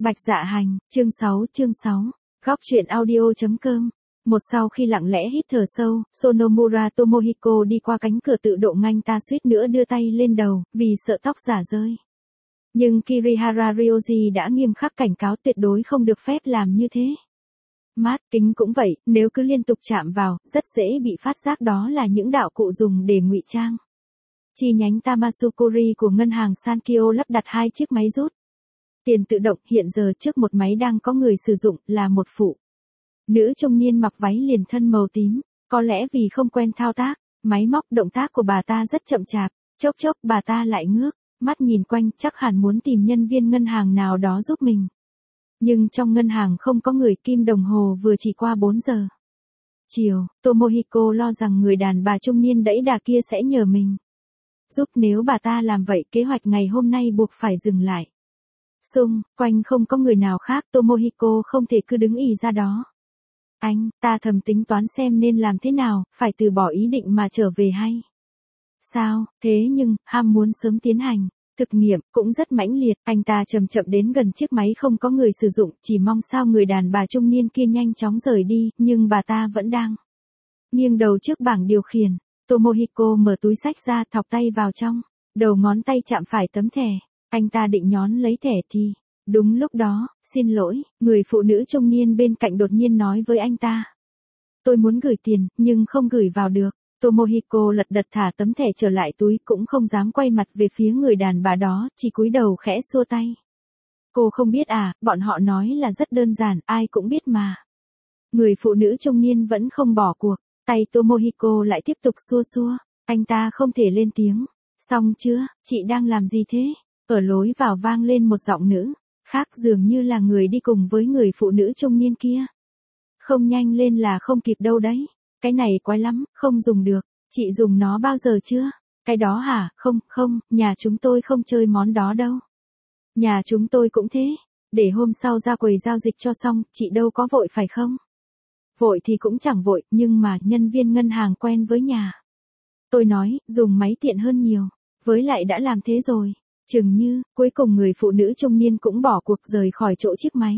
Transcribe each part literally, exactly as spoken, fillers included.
Bạch Dạ Hành, chương sáu, chương sáu. Góc truyện audio.com. Một sau khi lặng lẽ hít thở sâu, Sonomura Tomohiko đi qua cánh cửa tự động nganh ta suýt nữa đưa tay lên đầu, vì sợ tóc giả rơi. Nhưng Kirihara Ryoji đã nghiêm khắc cảnh cáo tuyệt đối không được phép làm như thế. Mát kính cũng vậy, nếu cứ liên tục chạm vào, rất dễ bị phát giác đó là những đạo cụ dùng để ngụy trang. Chi nhánh Tamasukuri của ngân hàng Sankyo lắp đặt hai chiếc máy rút tiền tự động, hiện giờ trước một máy đang có người sử dụng, là một phụ nữ trung niên mặc váy liền thân màu tím, có lẽ vì không quen thao tác, máy móc động tác của bà ta rất chậm chạp, chốc chốc bà ta lại ngước, mắt nhìn quanh chắc hẳn muốn tìm nhân viên ngân hàng nào đó giúp mình. Nhưng trong ngân hàng không có người, kim đồng hồ vừa chỉ qua bốn giờ. Chiều, Tomohiko lo rằng người đàn bà trung niên đẫy đà kia sẽ nhờ mình giúp, nếu bà ta làm vậy kế hoạch ngày hôm nay buộc phải dừng lại. Xung quanh không có người nào khác, Tomohiko không thể cứ đứng ì ra đó. Anh, ta thầm tính toán xem nên làm thế nào, phải từ bỏ ý định mà trở về hay sao, thế nhưng, ham muốn sớm tiến hành thực nghiệm cũng rất mãnh liệt, anh ta chậm chậm đến gần chiếc máy không có người sử dụng, chỉ mong sao người đàn bà trung niên kia nhanh chóng rời đi, nhưng bà ta vẫn đang nghiêng đầu trước bảng điều khiển. Tomohiko mở túi xách ra, thọc tay vào trong, đầu ngón tay chạm phải tấm thẻ. Anh ta định nhón lấy thẻ thì, đúng lúc đó, xin lỗi, người phụ nữ trung niên bên cạnh đột nhiên nói với anh ta. Tôi muốn gửi tiền, nhưng không gửi vào được. Tomohiko lật đật thả tấm thẻ trở lại túi, cũng không dám quay mặt về phía người đàn bà đó, chỉ cúi đầu khẽ xua tay. Cô không biết à, bọn họ nói là rất đơn giản, ai cũng biết mà. Người phụ nữ trung niên vẫn không bỏ cuộc, tay Tomohiko lại tiếp tục xua xua, anh ta không thể lên tiếng. Xong chưa, chị đang làm gì thế? Ở lối vào vang lên một giọng nữ khác, dường như là người đi cùng với người phụ nữ trung niên kia. Không nhanh lên là không kịp đâu đấy. Cái này quái lắm, không dùng được. Chị dùng nó bao giờ chưa? Cái đó hả? Không, không, nhà chúng tôi không chơi món đó đâu. Nhà chúng tôi cũng thế. Để hôm sau ra quầy giao dịch cho xong, chị đâu có vội phải không? Vội thì cũng chẳng vội, nhưng mà nhân viên ngân hàng quen với nhà tôi nói, dùng máy tiện hơn nhiều. Với lại đã làm thế rồi. Chừng như, cuối cùng người phụ nữ trung niên cũng bỏ cuộc rời khỏi chỗ chiếc máy.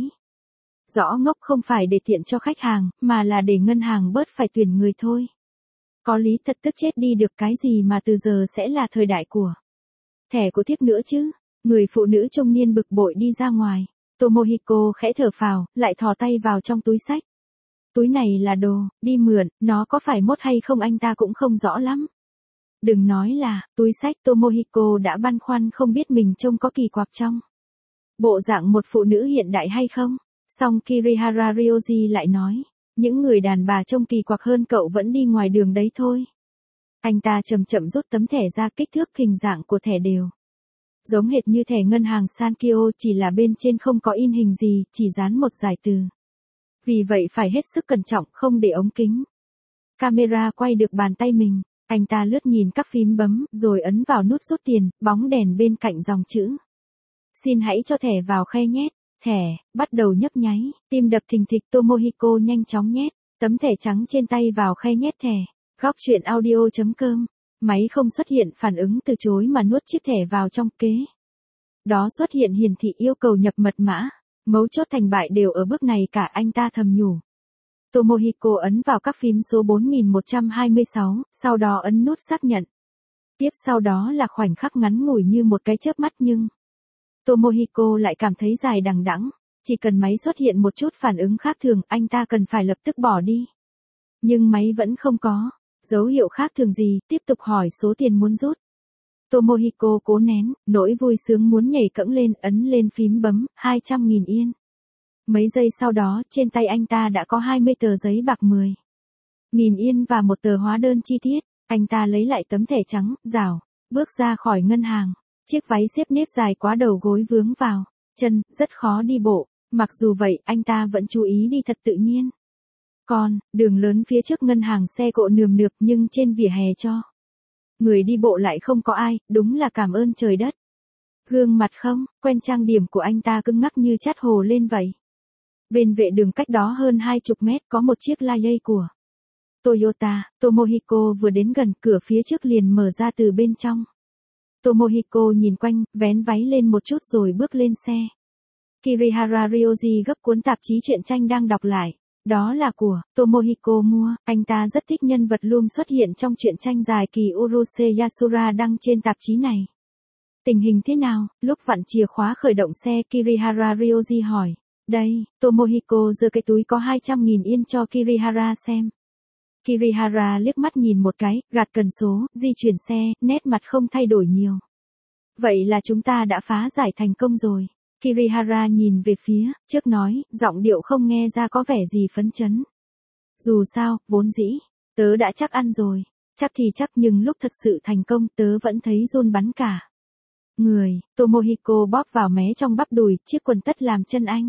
Rõ ngốc không phải để tiện cho khách hàng, mà là để ngân hàng bớt phải tuyển người thôi. Có lý thật, tức chết đi được, cái gì mà từ giờ sẽ là thời đại của thẻ của thiếp nữa chứ. Người phụ nữ trung niên bực bội đi ra ngoài. Tomohiko khẽ thở phào, lại thò tay vào trong túi xách. Túi này là đồ, đi mượn, nó có phải mốt hay không anh ta cũng không rõ lắm. Đừng nói là, túi xách, Tomohiko đã băn khoăn không biết mình trông có kỳ quặc trong bộ dạng một phụ nữ hiện đại hay không. Song Kirihara Ryoji lại nói, những người đàn bà trông kỳ quặc hơn cậu vẫn đi ngoài đường đấy thôi. Anh ta chậm chậm rút tấm thẻ ra, kích thước hình dạng của thẻ đều giống hệt như thẻ ngân hàng Sankyo, chỉ là bên trên không có in hình gì, chỉ dán một dải từ. Vì vậy phải hết sức cẩn trọng, không để ống kính camera quay được bàn tay mình. Anh ta lướt nhìn các phím bấm, rồi ấn vào nút rút tiền, bóng đèn bên cạnh dòng chữ. Xin hãy cho thẻ vào khe nhét. Thẻ, bắt đầu nhấp nháy, tim đập thình thịch. Tomohiko nhanh chóng nhét tấm thẻ trắng trên tay vào khe nhét thẻ. Góc truyện audio.com. Máy không xuất hiện phản ứng từ chối mà nuốt chiếc thẻ vào trong, kế đó xuất hiện hiển thị yêu cầu nhập mật mã. Mấu chốt thành bại đều ở bước này cả, anh ta thầm nhủ. Tomohiko ấn vào các phím số bốn nghìn một trăm hai mươi sáu, sau đó ấn nút xác nhận. Tiếp sau đó là khoảnh khắc ngắn ngủi như một cái chớp mắt, nhưng Tomohiko lại cảm thấy dài đằng đẵng. Chỉ cần máy xuất hiện một chút phản ứng khác thường, anh ta cần phải lập tức bỏ đi. Nhưng máy vẫn không có dấu hiệu khác thường gì, tiếp tục hỏi số tiền muốn rút. Tomohiko cố nén nỗi vui sướng muốn nhảy cẫng lên, ấn lên phím bấm, hai trăm nghìn yên. Mấy giây sau đó, trên tay anh ta đã có hai mươi tờ giấy bạc mười nghìn yên và một tờ hóa đơn chi tiết. Anh ta lấy lại tấm thẻ trắng, rảo bước ra khỏi ngân hàng. Chiếc váy xếp nếp dài quá đầu gối vướng vào chân, rất khó đi bộ. Mặc dù vậy, anh ta vẫn chú ý đi thật tự nhiên. Còn, đường lớn phía trước ngân hàng xe cộ nườm nượp, nhưng trên vỉa hè cho người đi bộ lại không có ai, đúng là cảm ơn trời đất. Gương mặt không quen trang điểm của anh ta cứng ngắc như chát hồ lên vậy. Bên vệ đường cách đó hơn hai chục mét có một chiếc Lion của Toyota. Tomohiko vừa đến gần, cửa phía trước liền mở ra từ bên trong. Tomohiko nhìn quanh, vén váy lên một chút rồi bước lên xe. Kirihara Ryoji gấp cuốn tạp chí truyện tranh đang đọc lại. Đó là của Tomohiko mua, anh ta rất thích nhân vật Loom xuất hiện trong truyện tranh dài kỳ Uruse Yasura đăng trên tạp chí này. Tình hình thế nào? Lúc vặn chìa khóa khởi động xe, Kirihara Ryoji hỏi. Đây, Tomohiko giơ cái túi có hai trăm nghìn yên cho Kirihara xem. Kirihara liếc mắt nhìn một cái, gạt cần số, di chuyển xe, nét mặt không thay đổi nhiều. Vậy là chúng ta đã phá giải thành công rồi. Kirihara nhìn về phía trước nói, giọng điệu không nghe ra có vẻ gì phấn chấn. Dù sao, vốn dĩ, tớ đã chắc ăn rồi. Chắc thì chắc nhưng lúc thật sự thành công tớ vẫn thấy run bắn cả người. Tomohiko bóp vào mé trong bắp đùi, chiếc quần tất làm chân anh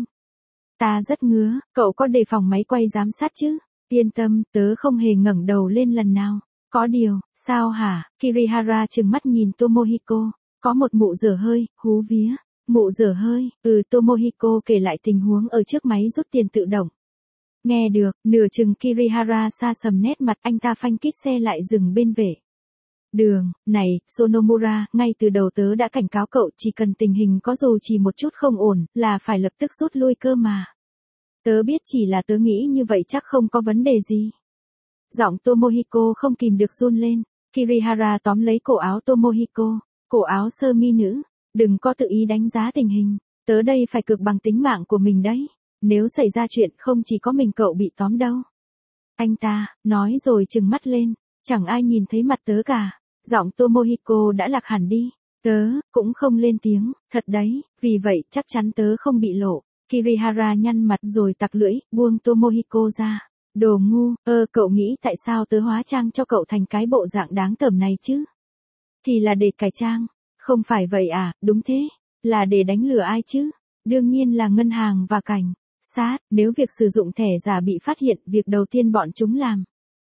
ta rất ngứa, cậu có đề phòng máy quay giám sát chứ? Yên tâm, tớ không hề ngẩng đầu lên lần nào. Có điều, sao hả? Kirihara trừng mắt nhìn Tomohiko. Có một mụ dở hơi, hú vía. Mụ dở hơi, ừ Tomohiko kể lại tình huống ở trước máy rút tiền tự động. Nghe được, nửa chừng Kirihara xa sầm nét mặt, anh ta phanh kít xe lại dừng bên vệ đường. Này, Sonomura, ngay từ đầu tớ đã cảnh cáo cậu, chỉ cần tình hình có dù chỉ một chút không ổn, là phải lập tức rút lui cơ mà. Tớ biết chỉ là tớ nghĩ như vậy chắc không có vấn đề gì. Giọng Tomohiko không kìm được run lên. Kirihara tóm lấy cổ áo Tomohiko, cổ áo sơ mi nữ. Đừng có tự ý đánh giá tình hình, tớ đây phải cược bằng tính mạng của mình đấy. Nếu xảy ra chuyện không chỉ có mình cậu bị tóm đâu. Anh ta, nói rồi trừng mắt lên, chẳng ai nhìn thấy mặt tớ cả. Giọng Tomohiko đã lạc hẳn đi. Tớ, cũng không lên tiếng, thật đấy, vì vậy chắc chắn tớ không bị lộ. Kirihara nhăn mặt rồi tặc lưỡi, buông Tomohiko ra. Đồ ngu, ơ cậu nghĩ tại sao tớ hóa trang cho cậu thành cái bộ dạng đáng tởm này chứ? Thì là để cải trang. Không phải vậy à, đúng thế, là để đánh lừa ai chứ? Đương nhiên là ngân hàng và cảnh sát. Nếu việc sử dụng thẻ giả bị phát hiện, việc đầu tiên bọn chúng làm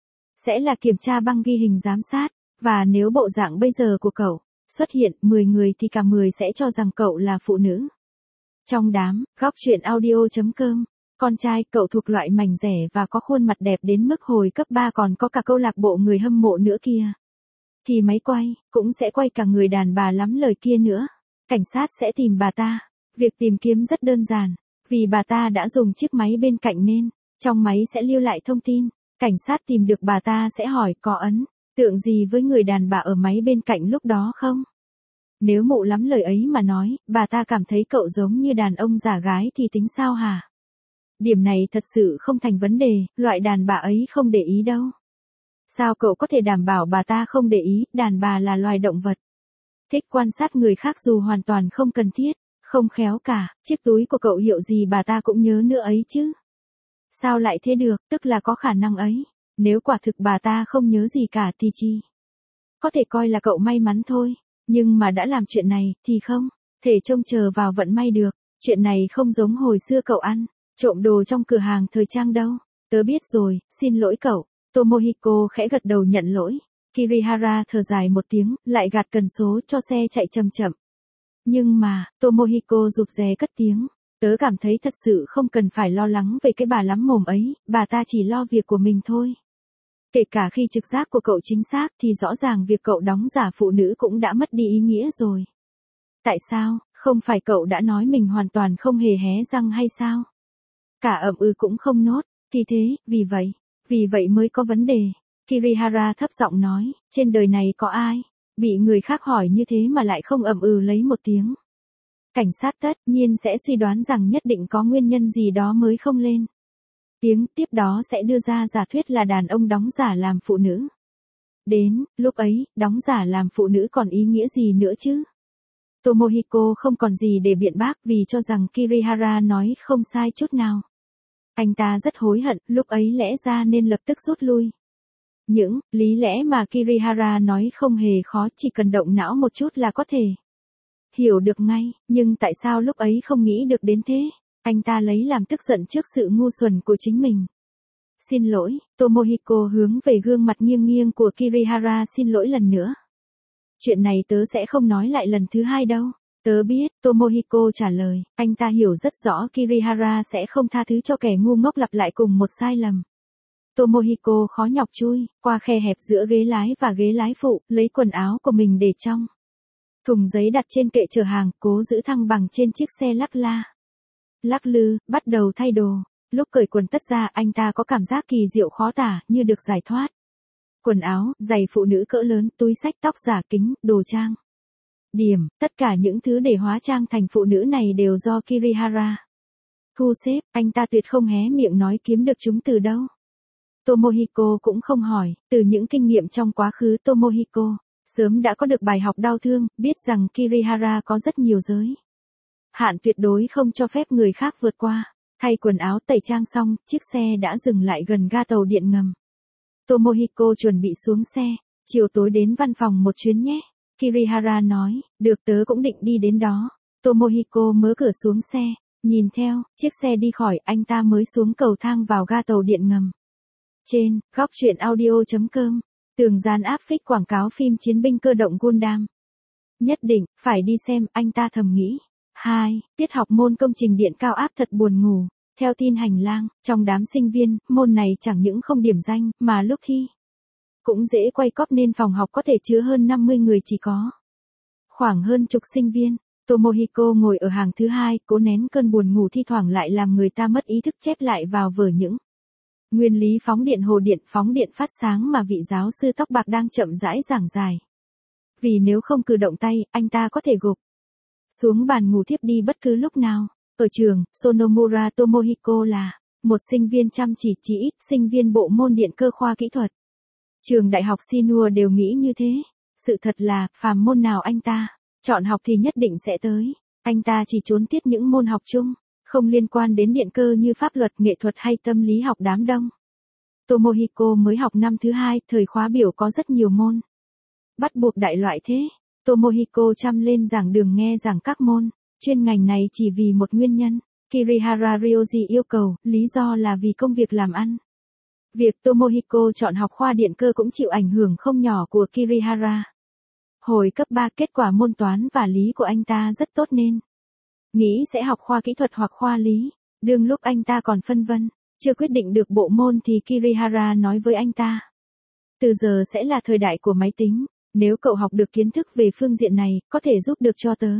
sẽ là kiểm tra băng ghi hình giám sát. Và nếu bộ dạng bây giờ của cậu xuất hiện mười người thì cả mười sẽ cho rằng cậu là phụ nữ. Trong đám, góc truyện audio chấm com, con trai cậu thuộc loại mảnh rẻ và có khuôn mặt đẹp đến mức hồi cấp ba còn có cả câu lạc bộ người hâm mộ nữa kia. Thì máy quay, cũng sẽ quay cả người đàn bà lắm lời kia nữa. Cảnh sát sẽ tìm bà ta. Việc tìm kiếm rất đơn giản. Vì bà ta đã dùng chiếc máy bên cạnh nên, trong máy sẽ lưu lại thông tin. Cảnh sát tìm được bà ta sẽ hỏi có ấn tượng gì với người đàn bà ở máy bên cạnh lúc đó không? Nếu mụ lắm lời ấy mà nói, bà ta cảm thấy cậu giống như đàn ông giả gái thì tính sao hả? Điểm này thật sự không thành vấn đề, loại đàn bà ấy không để ý đâu. Sao cậu có thể đảm bảo bà ta không để ý, đàn bà là loài động vật. Thích quan sát người khác dù hoàn toàn không cần thiết, không khéo cả, chiếc túi của cậu hiệu gì bà ta cũng nhớ nữa ấy chứ. Sao lại thế được, tức là có khả năng ấy. Nếu quả thực bà ta không nhớ gì cả thì chi? Có thể coi là cậu may mắn thôi, nhưng mà đã làm chuyện này, thì không thể trông chờ vào vận may được. Chuyện này không giống hồi xưa cậu ăn trộm đồ trong cửa hàng thời trang đâu. Tớ biết rồi, xin lỗi cậu. Tomohiko khẽ gật đầu nhận lỗi. Kirihara thở dài một tiếng, lại gạt cần số cho xe chạy chậm chậm. Nhưng mà, Tomohiko rụt rè cất tiếng. Tớ cảm thấy thật sự không cần phải lo lắng về cái bà lắm mồm ấy, bà ta chỉ lo việc của mình thôi. Kể cả khi trực giác của cậu chính xác thì rõ ràng việc cậu đóng giả phụ nữ cũng đã mất đi ý nghĩa rồi. Tại sao, không phải cậu đã nói mình hoàn toàn không hề hé răng hay sao? Cả ậm ừ cũng không nốt, thì thế, vì vậy, vì vậy mới có vấn đề. Kirihara thấp giọng nói, trên đời này có ai bị người khác hỏi như thế mà lại không ậm ừ lấy một tiếng. Cảnh sát tất nhiên sẽ suy đoán rằng nhất định có nguyên nhân gì đó mới không lên tiếng, tiếp đó sẽ đưa ra giả thuyết là đàn ông đóng giả làm phụ nữ. Đến lúc ấy, đóng giả làm phụ nữ còn ý nghĩa gì nữa chứ? Tomohiko không còn gì để biện bác vì cho rằng Kirihara nói không sai chút nào. Anh ta rất hối hận, lúc ấy lẽ ra nên lập tức rút lui. Những lý lẽ mà Kirihara nói không hề khó, chỉ cần động não một chút là có thể hiểu được ngay, nhưng tại sao lúc ấy không nghĩ được đến thế? Anh ta lấy làm tức giận trước sự ngu xuẩn của chính mình. Xin lỗi, Tomohiko hướng về gương mặt nghiêng nghiêng của Kirihara, xin lỗi lần nữa. Chuyện này tớ sẽ không nói lại lần thứ hai đâu. Tớ biết, Tomohiko trả lời, anh ta hiểu rất rõ Kirihara sẽ không tha thứ cho kẻ ngu ngốc lặp lại cùng một sai lầm. Tomohiko khó nhọc chui qua khe hẹp giữa ghế lái và ghế lái phụ, lấy quần áo của mình để trong thùng giấy đặt trên kệ chở hàng, cố giữ thăng bằng trên chiếc xe lắc la. lắc lư, bắt đầu thay đồ. Lúc cởi quần tất ra anh ta có cảm giác kỳ diệu khó tả, như được giải thoát. Quần áo, giày phụ nữ cỡ lớn, túi xách, tóc giả, kính, đồ trang điểm, tất cả những thứ để hóa trang thành phụ nữ này đều do Kirihara thu xếp, anh ta tuyệt không hé miệng nói kiếm được chúng từ đâu. Tomohiko cũng không hỏi, từ những kinh nghiệm trong quá khứ Tomohiko sớm đã có được bài học đau thương, biết rằng Kirihara có rất nhiều giới hạn tuyệt đối không cho phép người khác vượt qua. Thay quần áo tẩy trang xong, chiếc xe đã dừng lại gần ga tàu điện ngầm. Tomohiko chuẩn bị xuống xe, chiều tối đến văn phòng một chuyến nhé. Kirihara nói, được tớ cũng định đi đến đó. Tomohiko mở cửa xuống xe, nhìn theo, chiếc xe đi khỏi, anh ta mới xuống cầu thang vào ga tàu điện ngầm. Trên, góc truyện audio chấm com, tường dán áp phích quảng cáo phim chiến binh cơ động Gundam. Nhất định, phải đi xem, anh ta thầm nghĩ. hai. Tiết học môn công trình điện cao áp thật buồn ngủ. Theo tin hành lang, trong đám sinh viên, môn này chẳng những không điểm danh, mà lúc thi cũng dễ quay cóp nên phòng học có thể chứa hơn năm mươi người chỉ có khoảng hơn chục sinh viên. Tomohiko ngồi ở hàng thứ hai, cố nén cơn buồn ngủ thi thoảng lại làm người ta mất ý thức chép lại vào vở những nguyên lý phóng điện hồ điện phóng điện phát sáng mà vị giáo sư tóc bạc đang chậm rãi giảng giải. Vì nếu không cử động tay, anh ta có thể gục xuống bàn ngủ thiếp đi bất cứ lúc nào. Ở trường, Sonomura Tomohiko là một sinh viên chăm chỉ, chỉ ít sinh viên bộ môn điện cơ khoa kỹ thuật. Trường đại học Shinua đều nghĩ như thế. Sự thật là, phàm môn nào anh ta chọn học thì nhất định sẽ tới. Anh ta chỉ trốn tiết những môn học chung, không liên quan đến điện cơ như pháp luật, nghệ thuật hay tâm lý học đám đông. Tomohiko mới học năm thứ hai, thời khóa biểu có rất nhiều môn bắt buộc đại loại thế. Tomohiko chăm lên giảng đường nghe giảng các môn chuyên ngành này chỉ vì một nguyên nhân. Kirihara Ryoji yêu cầu, lý do là vì công việc làm ăn. Việc Tomohiko chọn học khoa điện cơ cũng chịu ảnh hưởng không nhỏ của Kirihara. Hồi cấp ba, kết quả môn toán và lý của anh ta rất tốt nên nghĩ sẽ học khoa kỹ thuật hoặc khoa lý. Đương lúc anh ta còn phân vân, chưa quyết định được bộ môn thì Kirihara nói với anh ta. Từ giờ sẽ là thời đại của máy tính, nếu cậu học được kiến thức về phương diện này, có thể giúp được cho tớ.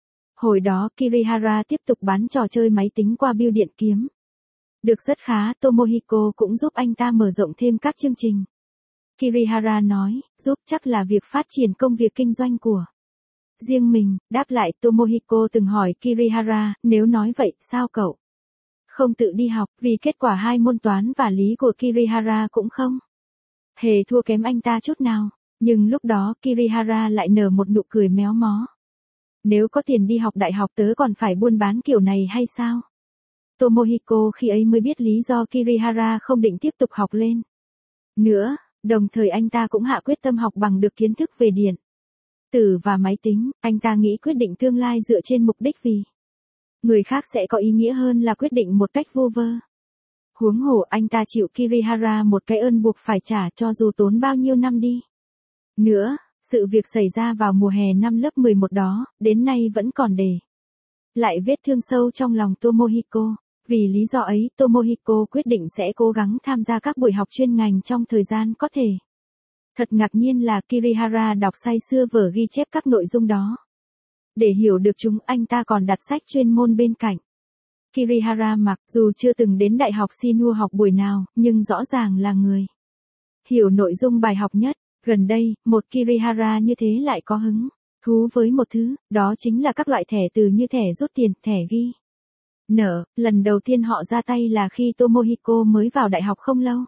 Hồi đó Kirihara tiếp tục bán trò chơi máy tính qua bưu điện kiếm được rất khá. Tomohiko cũng giúp anh ta mở rộng thêm các chương trình. Kirihara nói, giúp chắc là việc phát triển công việc kinh doanh của riêng mình. Đáp lại, Tomohiko từng hỏi Kirihara, nếu nói vậy, sao cậu không tự đi học, vì kết quả hai môn toán và lý của Kirihara cũng không hề thua kém anh ta chút nào. Nhưng lúc đó Kirihara lại nở một nụ cười méo mó. Nếu có tiền đi học đại học tớ còn phải buôn bán kiểu này hay sao? Tomohiko khi ấy mới biết lý do Kirihara không định tiếp tục học lên nữa, đồng thời anh ta cũng hạ quyết tâm học bằng được kiến thức về điện tử và máy tính. Anh ta nghĩ quyết định tương lai dựa trên mục đích vì người khác sẽ có ý nghĩa hơn là quyết định một cách vu vơ. Huống hồ anh ta chịu Kirihara một cái ơn buộc phải trả cho dù tốn bao nhiêu năm đi nữa. Sự việc xảy ra vào mùa hè năm lớp mười một đó, đến nay vẫn còn để lại vết thương sâu trong lòng Tomohiko. Vì lý do ấy, Tomohiko quyết định sẽ cố gắng tham gia các buổi học chuyên ngành trong thời gian có thể. Thật ngạc nhiên là Kirihara đọc say sưa vở ghi chép các nội dung đó. Để hiểu được chúng, anh ta còn đặt sách chuyên môn bên cạnh. Kirihara mặc dù chưa từng đến đại học Shinua học buổi nào, nhưng rõ ràng là người hiểu nội dung bài học nhất. Gần đây, một Kirihara như thế lại có hứng thú với một thứ, đó chính là các loại thẻ từ như thẻ rút tiền, thẻ ghi nợ. Lần đầu tiên họ ra tay là khi Tomohiko mới vào đại học không lâu.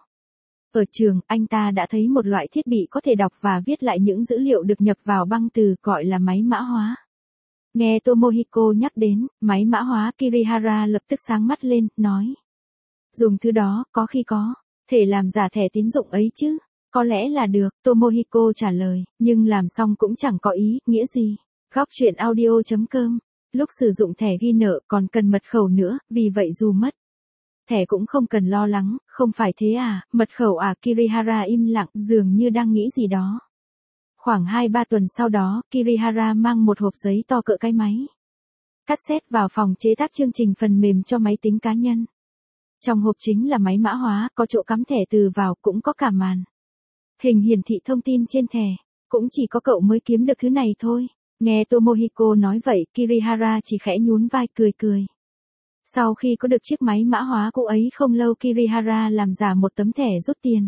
Ở trường, anh ta đã thấy một loại thiết bị có thể đọc và viết lại những dữ liệu được nhập vào băng từ, gọi là máy mã hóa. Nghe Tomohiko nhắc đến máy mã hóa, Kirihara lập tức sáng mắt lên, nói. Dùng thứ đó, có khi có thể làm giả thẻ tín dụng ấy chứ. Có lẽ là được, Tomohiko trả lời, nhưng làm xong cũng chẳng có ý nghĩa gì. Góc truyện audio chấm com, lúc sử dụng thẻ ghi nợ còn cần mật khẩu nữa, vì vậy dù mất thẻ cũng không cần lo lắng. Không phải thế à, mật khẩu à? Kirihara im lặng, dường như đang nghĩ gì đó. Khoảng hai ba tuần sau đó, Kirihara mang một hộp giấy to cỡ cái máy cassette vào phòng chế tác chương trình phần mềm cho máy tính cá nhân. Trong hộp chính là máy mã hóa, có chỗ cắm thẻ từ vào, cũng có cả màn hình hiển thị thông tin trên thẻ. Cũng chỉ có cậu mới kiếm được thứ này thôi. Nghe Tomohiko nói vậy, Kirihara chỉ khẽ nhún vai cười cười. Sau khi có được chiếc máy mã hóa cũ ấy không lâu, Kirihara làm giả một tấm thẻ rút tiền.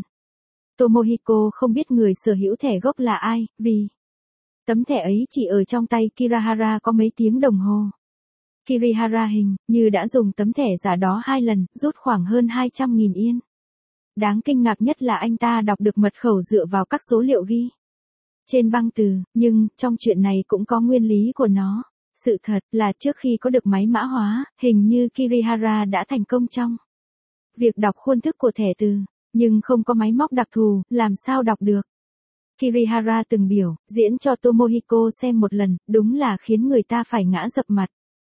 Tomohiko không biết người sở hữu thẻ gốc là ai, vì tấm thẻ ấy chỉ ở trong tay Kirihara có mấy tiếng đồng hồ. Kirihara hình như đã dùng tấm thẻ giả đó hai lần, rút khoảng hơn hai trăm nghìn yên. Đáng kinh ngạc nhất là anh ta đọc được mật khẩu dựa vào các số liệu ghi trên băng từ, nhưng trong chuyện này cũng có nguyên lý của nó. Sự thật là trước khi có được máy mã hóa, hình như Kirihara đã thành công trong việc đọc khuôn thức của thẻ từ, nhưng không có máy móc đặc thù, làm sao đọc được. Kirihara từng biểu diễn cho Tomohiko xem một lần, đúng là khiến người ta phải ngã dập mặt.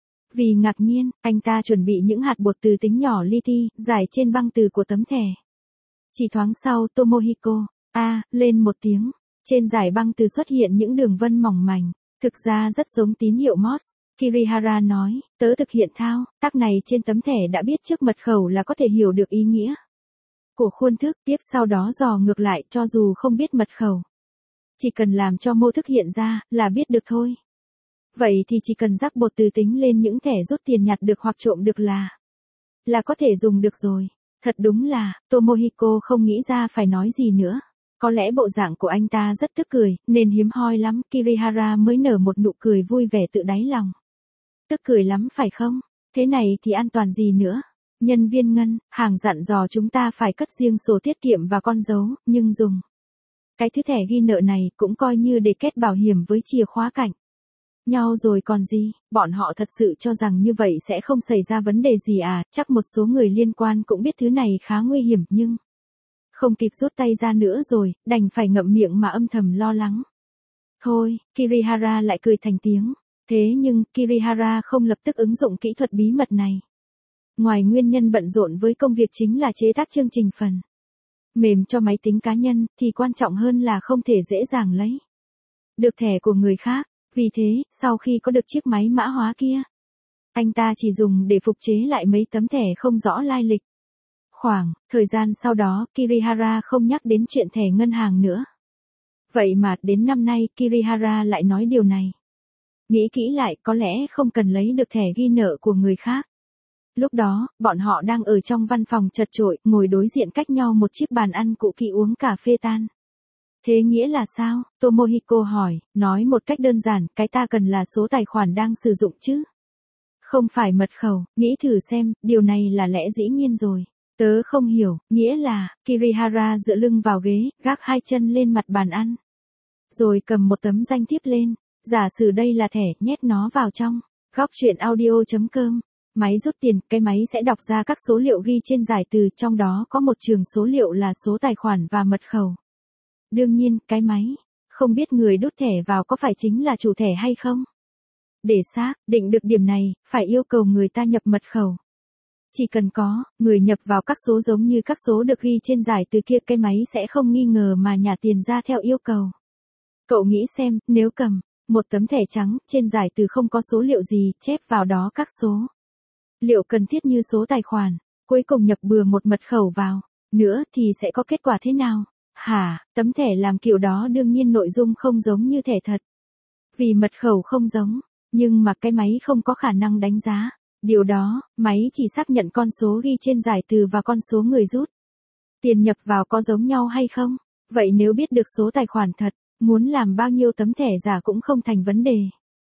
Vì ngạc nhiên, anh ta chuẩn bị những hạt bột từ tính nhỏ li ti, rải trên băng từ của tấm thẻ. Chỉ thoáng sau, Tomohiko, a, lên một tiếng. Trên dải băng từ xuất hiện những đường vân mỏng mảnh, thực ra rất giống tín hiệu Morse. Kirihara nói, tớ thực hiện thao tác này trên tấm thẻ đã biết trước mật khẩu là có thể hiểu được ý nghĩa của khuôn thức, tiếp sau đó dò ngược lại cho dù không biết mật khẩu. Chỉ cần làm cho mô thức hiện ra, là biết được thôi. Vậy thì chỉ cần rắc bột từ tính lên những thẻ rút tiền nhặt được hoặc trộm được là, là có thể dùng được rồi. Thật đúng là, Tomohiko không nghĩ ra phải nói gì nữa. Có lẽ bộ dạng của anh ta rất tức cười, nên hiếm hoi lắm, Kirihara mới nở một nụ cười vui vẻ tự đáy lòng. Tức cười lắm phải không? Thế này thì an toàn gì nữa? Nhân viên ngân hàng dặn dò chúng ta phải cất riêng sổ tiết kiệm và con dấu, nhưng dùng cái thứ thẻ ghi nợ này cũng coi như để kết bảo hiểm với chìa khóa cạnh nhau rồi còn gì. Bọn họ thật sự cho rằng như vậy sẽ không xảy ra vấn đề gì à? Chắc một số người liên quan cũng biết thứ này khá nguy hiểm nhưng không kịp rút tay ra nữa rồi, đành phải ngậm miệng mà âm thầm lo lắng. Thôi, Kirihara lại cười thành tiếng. Thế nhưng, Kirihara không lập tức ứng dụng kỹ thuật bí mật này. Ngoài nguyên nhân bận rộn với công việc chính là chế tác chương trình phần mềm cho máy tính cá nhân, thì quan trọng hơn là không thể dễ dàng lấy được thẻ của người khác. Vì thế, sau khi có được chiếc máy mã hóa kia, anh ta chỉ dùng để phục chế lại mấy tấm thẻ không rõ lai lịch. Khoảng thời gian sau đó, Kirihara không nhắc đến chuyện thẻ ngân hàng nữa. Vậy mà, đến năm nay, Kirihara lại nói điều này. Nghĩ kỹ lại, có lẽ không cần lấy được thẻ ghi nợ của người khác. Lúc đó, bọn họ đang ở trong văn phòng chật chội, ngồi đối diện cách nhau một chiếc bàn ăn cũ kỹ uống cà phê tan. Thế nghĩa là sao? Tomohiko hỏi, nói một cách đơn giản, cái ta cần là số tài khoản đang sử dụng chứ. Không phải mật khẩu, nghĩ thử xem, điều này là lẽ dĩ nhiên rồi. Tớ không hiểu, nghĩa là, Kirihara dựa lưng vào ghế, gác hai chân lên mặt bàn ăn. Rồi cầm một tấm danh thiếp lên, giả sử đây là thẻ, nhét nó vào trong. Góc truyện audio chấm com. Máy rút tiền, cái máy sẽ đọc ra các số liệu ghi trên giải từ, trong đó có một trường số liệu là số tài khoản và mật khẩu. Đương nhiên, cái máy không biết người đút thẻ vào có phải chính là chủ thẻ hay không. Để xác định được điểm này, phải yêu cầu người ta nhập mật khẩu. Chỉ cần có người nhập vào các số giống như các số được ghi trên giải từ kia, cái máy sẽ không nghi ngờ mà nhả tiền ra theo yêu cầu. Cậu nghĩ xem, nếu cầm một tấm thẻ trắng, trên giải từ không có số liệu gì, chép vào đó các số liệu cần thiết như số tài khoản, cuối cùng nhập bừa một mật khẩu vào nữa thì sẽ có kết quả thế nào? Hả, tấm thẻ làm kiểu đó đương nhiên nội dung không giống như thẻ thật. Vì mật khẩu không giống, nhưng mà cái máy không có khả năng đánh giá. Điều đó, máy chỉ xác nhận con số ghi trên giải từ và con số người rút tiền nhập vào có giống nhau hay không. Vậy nếu biết được số tài khoản thật, muốn làm bao nhiêu tấm thẻ giả cũng không thành vấn đề.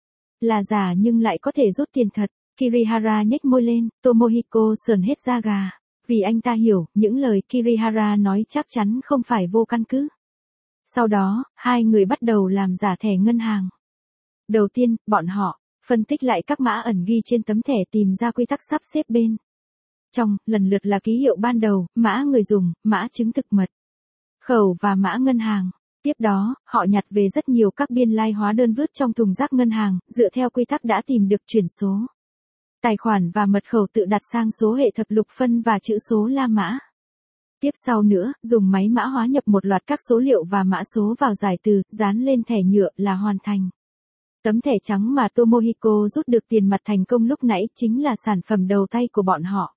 Là giả nhưng lại có thể rút tiền thật. Kirihara nhếch môi lên, Tomohiko sờn hết da gà. Vì anh ta hiểu, những lời Kirihara nói chắc chắn không phải vô căn cứ. Sau đó, hai người bắt đầu làm giả thẻ ngân hàng. Đầu tiên, bọn họ phân tích lại các mã ẩn ghi trên tấm thẻ, tìm ra quy tắc sắp xếp bên trong, lần lượt là ký hiệu ban đầu, mã người dùng, mã chứng thực mật khẩu và mã ngân hàng. Tiếp đó, họ nhặt về rất nhiều các biên lai hóa đơn vứt trong thùng rác ngân hàng, dựa theo quy tắc đã tìm được chuyển số tài khoản và mật khẩu tự đặt sang số hệ thập lục phân và chữ số La Mã. Tiếp sau nữa, dùng máy mã hóa nhập một loạt các số liệu và mã số vào giải từ, dán lên thẻ nhựa là hoàn thành. Tấm thẻ trắng mà Tomohiko rút được tiền mặt thành công lúc nãy chính là sản phẩm đầu tay của bọn họ.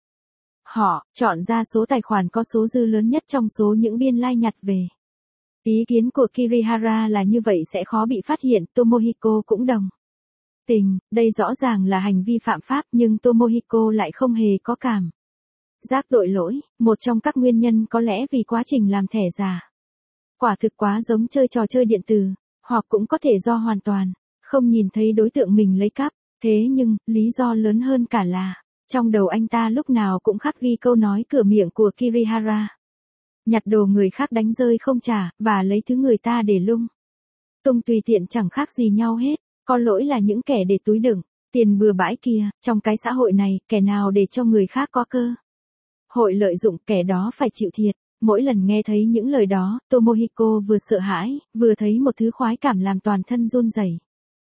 Họ chọn ra số tài khoản có số dư lớn nhất trong số những biên lai nhặt về. Ý kiến của Kirihara là như vậy sẽ khó bị phát hiện, Tomohiko cũng đồng tình, đây rõ ràng là hành vi phạm pháp nhưng Tomohiko lại không hề có cảm giác tội lỗi, một trong các nguyên nhân có lẽ vì quá trình làm thẻ giả. Quả thực quá giống chơi trò chơi điện tử, hoặc cũng có thể do hoàn toàn không nhìn thấy đối tượng mình lấy cắp, thế nhưng, lý do lớn hơn cả là, trong đầu anh ta lúc nào cũng khắc ghi câu nói cửa miệng của Kirihara. Nhặt đồ người khác đánh rơi không trả, và lấy thứ người ta để lung tung tùy tiện chẳng khác gì nhau hết, có lỗi là những kẻ để túi đựng tiền bừa bãi kia, trong cái xã hội này, kẻ nào để cho người khác có cơ hội lợi dụng, kẻ đó phải chịu thiệt. Mỗi lần nghe thấy những lời đó, Tomohiko vừa sợ hãi, vừa thấy một thứ khoái cảm làm toàn thân run rẩy.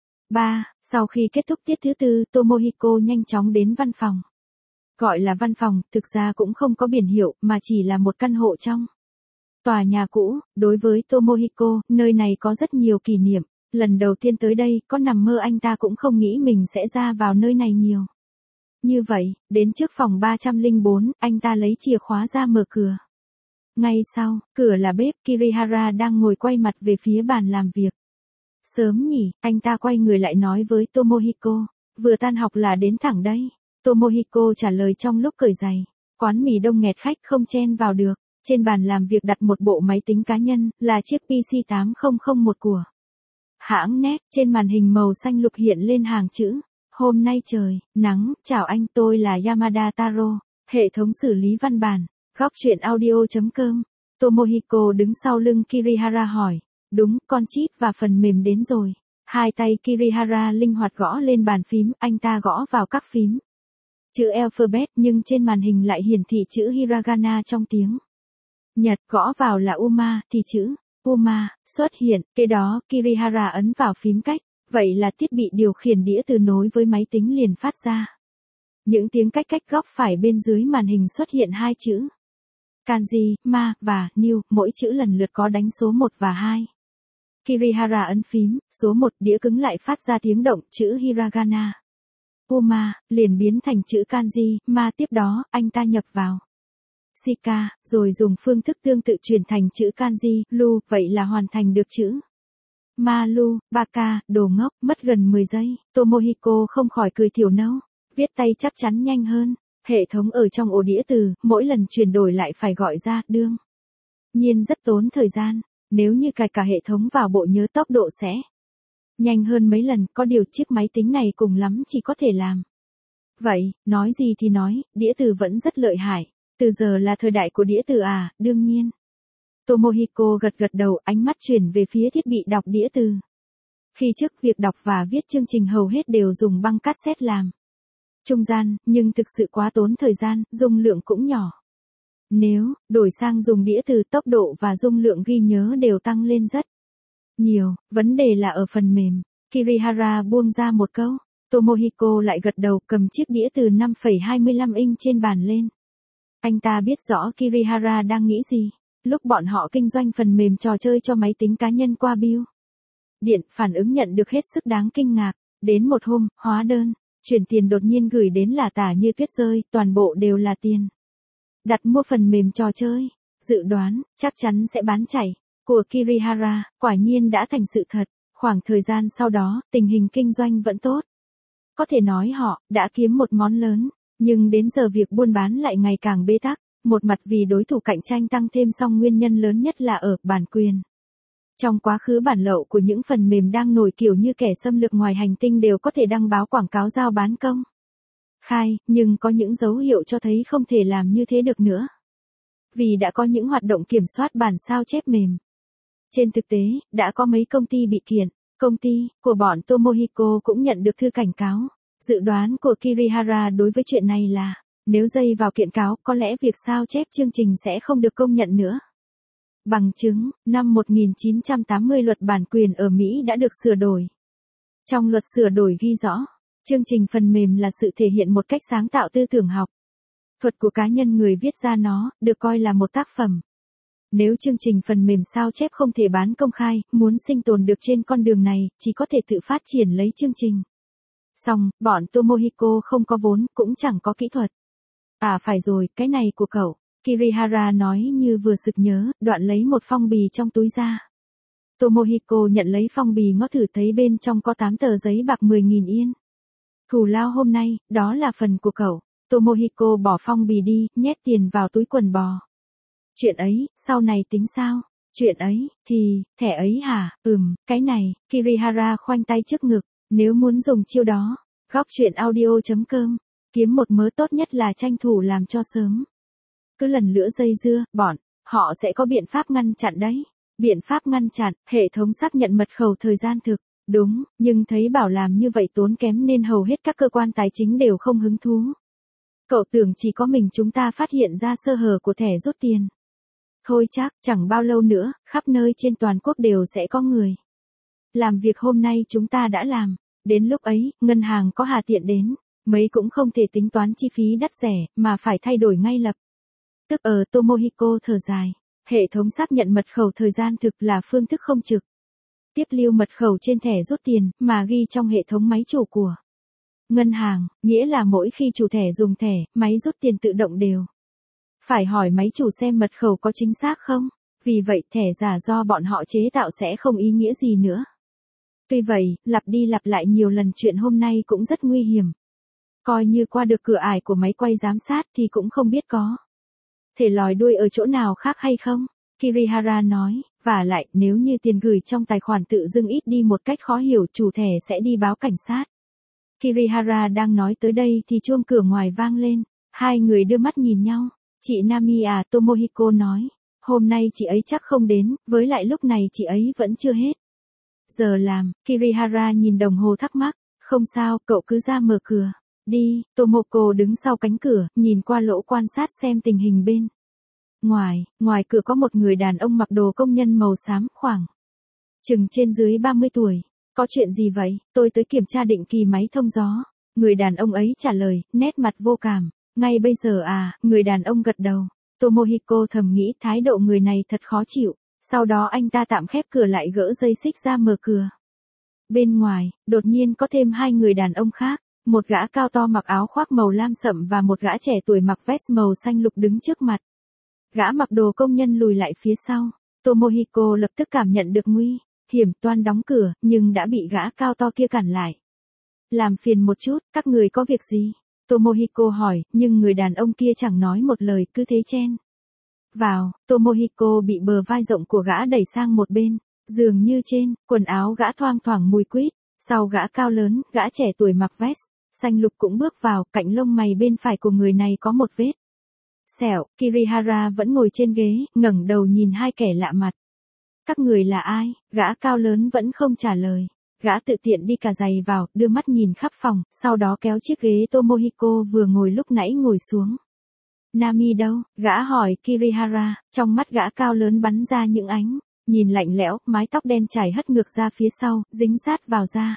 ba. Sau khi kết thúc tiết thứ tư, Tomohiko nhanh chóng đến văn phòng. Gọi là văn phòng, thực ra cũng không có biển hiệu, mà chỉ là một căn hộ trong tòa nhà cũ. Đối với Tomohiko, nơi này có rất nhiều kỷ niệm. Lần đầu tiên tới đây, có nằm mơ anh ta cũng không nghĩ mình sẽ ra vào nơi này nhiều như vậy. Đến trước phòng ba không bốn, anh ta lấy chìa khóa ra mở cửa. Ngay sau, cửa là bếp, Kirihara đang ngồi quay mặt về phía bàn làm việc. Sớm nhỉ, anh ta quay người lại nói với Tomohiko, vừa tan học là đến thẳng đây. Tomohiko trả lời trong lúc cởi giày. Quán mì đông nghẹt khách không chen vào được. Trên bàn làm việc đặt một bộ máy tính cá nhân, là chiếc pê xê tám không không một của hãng Net. Trên màn hình màu xanh lục hiện lên hàng chữ. Hôm nay trời, nắng, chào anh, tôi là Yamada Taro. Hệ thống xử lý văn bản. Góc truyện audio.com. Tomohiko đứng sau lưng Kirihara hỏi. Đúng, con chip và phần mềm đến rồi. Hai tay Kirihara linh hoạt gõ lên bàn phím, anh ta gõ vào các phím chữ alphabet nhưng trên màn hình lại hiển thị chữ hiragana trong tiếng Nhật. Gõ vào là Uma thì chữ Uma xuất hiện, kế đó Kirihara ấn vào phím cách, vậy là thiết bị điều khiển đĩa từ nối với máy tính liền phát ra những tiếng cách cách. Góc phải bên dưới màn hình xuất hiện hai chữ Kanji, Ma, và New, mỗi chữ lần lượt có đánh số một và hai. Kirihara ấn phím, số một, đĩa cứng lại phát ra tiếng động, chữ hiragana. Uma, liền biến thành chữ Kanji, Ma. Tiếp đó, anh ta nhập vào Shika, rồi dùng phương thức tương tự chuyển thành chữ Kanji, Lu, vậy là hoàn thành được chữ Ma Lu. Baka, đồ ngốc, mất gần mười giây, Tomohiko không khỏi cười thiểu nâu. Viết tay chắc chắn nhanh hơn. Hệ thống ở trong ổ đĩa từ, mỗi lần chuyển đổi lại phải gọi ra, đương nhiên rất tốn thời gian. Nếu như cài cả hệ thống vào bộ nhớ tốc độ sẽ nhanh hơn mấy lần, có điều chiếc máy tính này cùng lắm chỉ có thể làm vậy. Nói gì thì nói, đĩa từ vẫn rất lợi hại. Từ giờ là thời đại của đĩa từ à, đương nhiên. Tomohiko gật gật đầu, ánh mắt chuyển về phía thiết bị đọc đĩa từ. Khi trước việc đọc và viết chương trình hầu hết đều dùng băng cassette làm trung gian, nhưng thực sự quá tốn thời gian, dung lượng cũng nhỏ. Nếu đổi sang dùng đĩa từ, tốc độ và dung lượng ghi nhớ đều tăng lên rất nhiều, vấn đề là ở phần mềm. Kirihara buông ra một câu, Tomohiko lại gật đầu, cầm chiếc đĩa từ năm phẩy hai mươi lăm inch trên bàn lên. Anh ta biết rõ Kirihara đang nghĩ gì. Lúc bọn họ kinh doanh phần mềm trò chơi cho máy tính cá nhân qua bưu điện, phản ứng nhận được hết sức đáng kinh ngạc. Đến một hôm, hóa đơn chuyển tiền đột nhiên gửi đến là tả như tuyết rơi, toàn bộ đều là tiền đặt mua phần mềm trò chơi. Dự đoán, chắc chắn sẽ bán chảy, của Kirihara, quả nhiên đã thành sự thật. Khoảng thời gian sau đó, tình hình kinh doanh vẫn tốt. Có thể nói họ đã kiếm một món lớn, nhưng đến giờ việc buôn bán lại ngày càng bế tắc. Một mặt vì đối thủ cạnh tranh tăng thêm, song nguyên nhân lớn nhất là ở bản quyền. Trong quá khứ bản lậu của những phần mềm đang nổi kiểu như kẻ xâm lược ngoài hành tinh đều có thể đăng báo quảng cáo giao bán công khai, nhưng có những dấu hiệu cho thấy không thể làm như thế được nữa. Vì đã có những hoạt động kiểm soát bản sao chép mềm. Trên thực tế, đã có mấy công ty bị kiện. Công ty của bọn Tomohiko cũng nhận được thư cảnh cáo. Dự đoán của Kirihara đối với chuyện này là, nếu dây vào kiện cáo, có lẽ việc sao chép chương trình sẽ không được công nhận nữa. Bằng chứng, năm một nghìn chín trăm tám mươi luật bản quyền ở Mỹ đã được sửa đổi. Trong luật sửa đổi ghi rõ, chương trình phần mềm là sự thể hiện một cách sáng tạo tư tưởng học thuật của cá nhân người viết ra, nó được coi là một tác phẩm. Nếu chương trình phần mềm sao chép không thể bán công khai, muốn sinh tồn được trên con đường này, chỉ có thể tự phát triển lấy chương trình. Xong, bọn Tomohiko không có vốn, cũng chẳng có kỹ thuật. À phải rồi, cái này của cậu. Kirihara nói như vừa sực nhớ, đoạn lấy một phong bì trong túi ra. Tomohiko nhận lấy phong bì ngó thử thấy bên trong có tám tờ giấy bạc mười nghìn yên. Thù lao hôm nay, đó là phần của cậu. Tomohiko bỏ phong bì đi, nhét tiền vào túi quần bò. Chuyện ấy, sau này tính sao? Chuyện ấy, thì, thẻ ấy hả? Ừm, cái này, Kirihara khoanh tay trước ngực, nếu muốn dùng chiêu đó. Góc chuyện audio.com, kiếm một mớ tốt nhất là tranh thủ làm cho sớm. Cứ lần lữa dây dưa, bọn, họ sẽ có biện pháp ngăn chặn đấy. Biện pháp ngăn chặn, hệ thống xác nhận mật khẩu thời gian thực. Đúng, nhưng thấy bảo làm như vậy tốn kém nên hầu hết các cơ quan tài chính đều không hứng thú. Cậu tưởng chỉ có mình chúng ta phát hiện ra sơ hở của thẻ rút tiền. Thôi chắc, chẳng bao lâu nữa, khắp nơi trên toàn quốc đều sẽ có người làm việc hôm nay chúng ta đã làm. Đến lúc ấy, ngân hàng có hà tiện đến, mấy cũng không thể tính toán chi phí đắt rẻ, mà phải thay đổi ngay lập tức. Ở Tomohiko thở dài, hệ thống xác nhận mật khẩu thời gian thực là phương thức không trực tiếp lưu mật khẩu trên thẻ rút tiền, mà ghi trong hệ thống máy chủ của ngân hàng, nghĩa là mỗi khi chủ thẻ dùng thẻ, máy rút tiền tự động đều phải hỏi máy chủ xem mật khẩu có chính xác không. Vì vậy, thẻ giả do bọn họ chế tạo sẽ không ý nghĩa gì nữa. Tuy vậy, lặp đi lặp lại nhiều lần chuyện hôm nay cũng rất nguy hiểm. Coi như qua được cửa ải của máy quay giám sát thì cũng không biết có thể lòi đuôi ở chỗ nào khác hay không. Kirihara nói, và lại, nếu như tiền gửi trong tài khoản tự dưng ít đi một cách khó hiểu, chủ thẻ sẽ đi báo cảnh sát. Kirihara đang nói tới đây thì chuông cửa ngoài vang lên. Hai người đưa mắt nhìn nhau. Chị Nami à, Tomohiko nói. Hôm nay chị ấy chắc không đến, với lại lúc này chị ấy vẫn chưa hết giờ làm. Kirihara nhìn đồng hồ thắc mắc. Không sao, cậu cứ ra mở cửa đi. Tomoko đứng sau cánh cửa, nhìn qua lỗ quan sát xem tình hình bên ngoài. Ngoài cửa có một người đàn ông mặc đồ công nhân màu xám, khoảng chừng trên dưới ba mươi tuổi. Có chuyện gì vậy? Tôi tới kiểm tra định kỳ máy thông gió. Người đàn ông ấy trả lời, nét mặt vô cảm. Ngay bây giờ à? Người đàn ông gật đầu. Tomohiko thầm nghĩ thái độ người này thật khó chịu. Sau đó anh ta tạm khép cửa lại, gỡ dây xích ra mở cửa. Bên ngoài, đột nhiên có thêm hai người đàn ông khác. Một gã cao to mặc áo khoác màu lam sậm và một gã trẻ tuổi mặc vest màu xanh lục đứng trước mặt. Gã mặc đồ công nhân lùi lại phía sau. Tomohiko lập tức cảm nhận được nguy hiểm, toan đóng cửa, nhưng đã bị gã cao to kia cản lại. Làm phiền một chút, các người có việc gì? Tomohiko hỏi, nhưng người đàn ông kia chẳng nói một lời, cứ thế chen vào. Tomohiko bị bờ vai rộng của gã đẩy sang một bên. Dường như trên quần áo gã thoang thoảng mùi quýt. Sau gã cao lớn, gã trẻ tuổi mặc vest xanh lục cũng bước vào. Cạnh lông mày bên phải của người này có một vết sẹo. Kirihara vẫn ngồi trên ghế, ngẩng đầu nhìn hai kẻ lạ mặt. Các người là ai? Gã cao lớn vẫn không trả lời. Gã tự tiện đi cả giày vào, đưa mắt nhìn khắp phòng, sau đó kéo chiếc ghế Tomohiko vừa ngồi lúc nãy ngồi xuống. Nami đâu? Gã hỏi Kirihara, trong mắt gã cao lớn bắn ra những ánh nhìn lạnh lẽo, mái tóc đen chảy hất ngược ra phía sau, dính sát vào da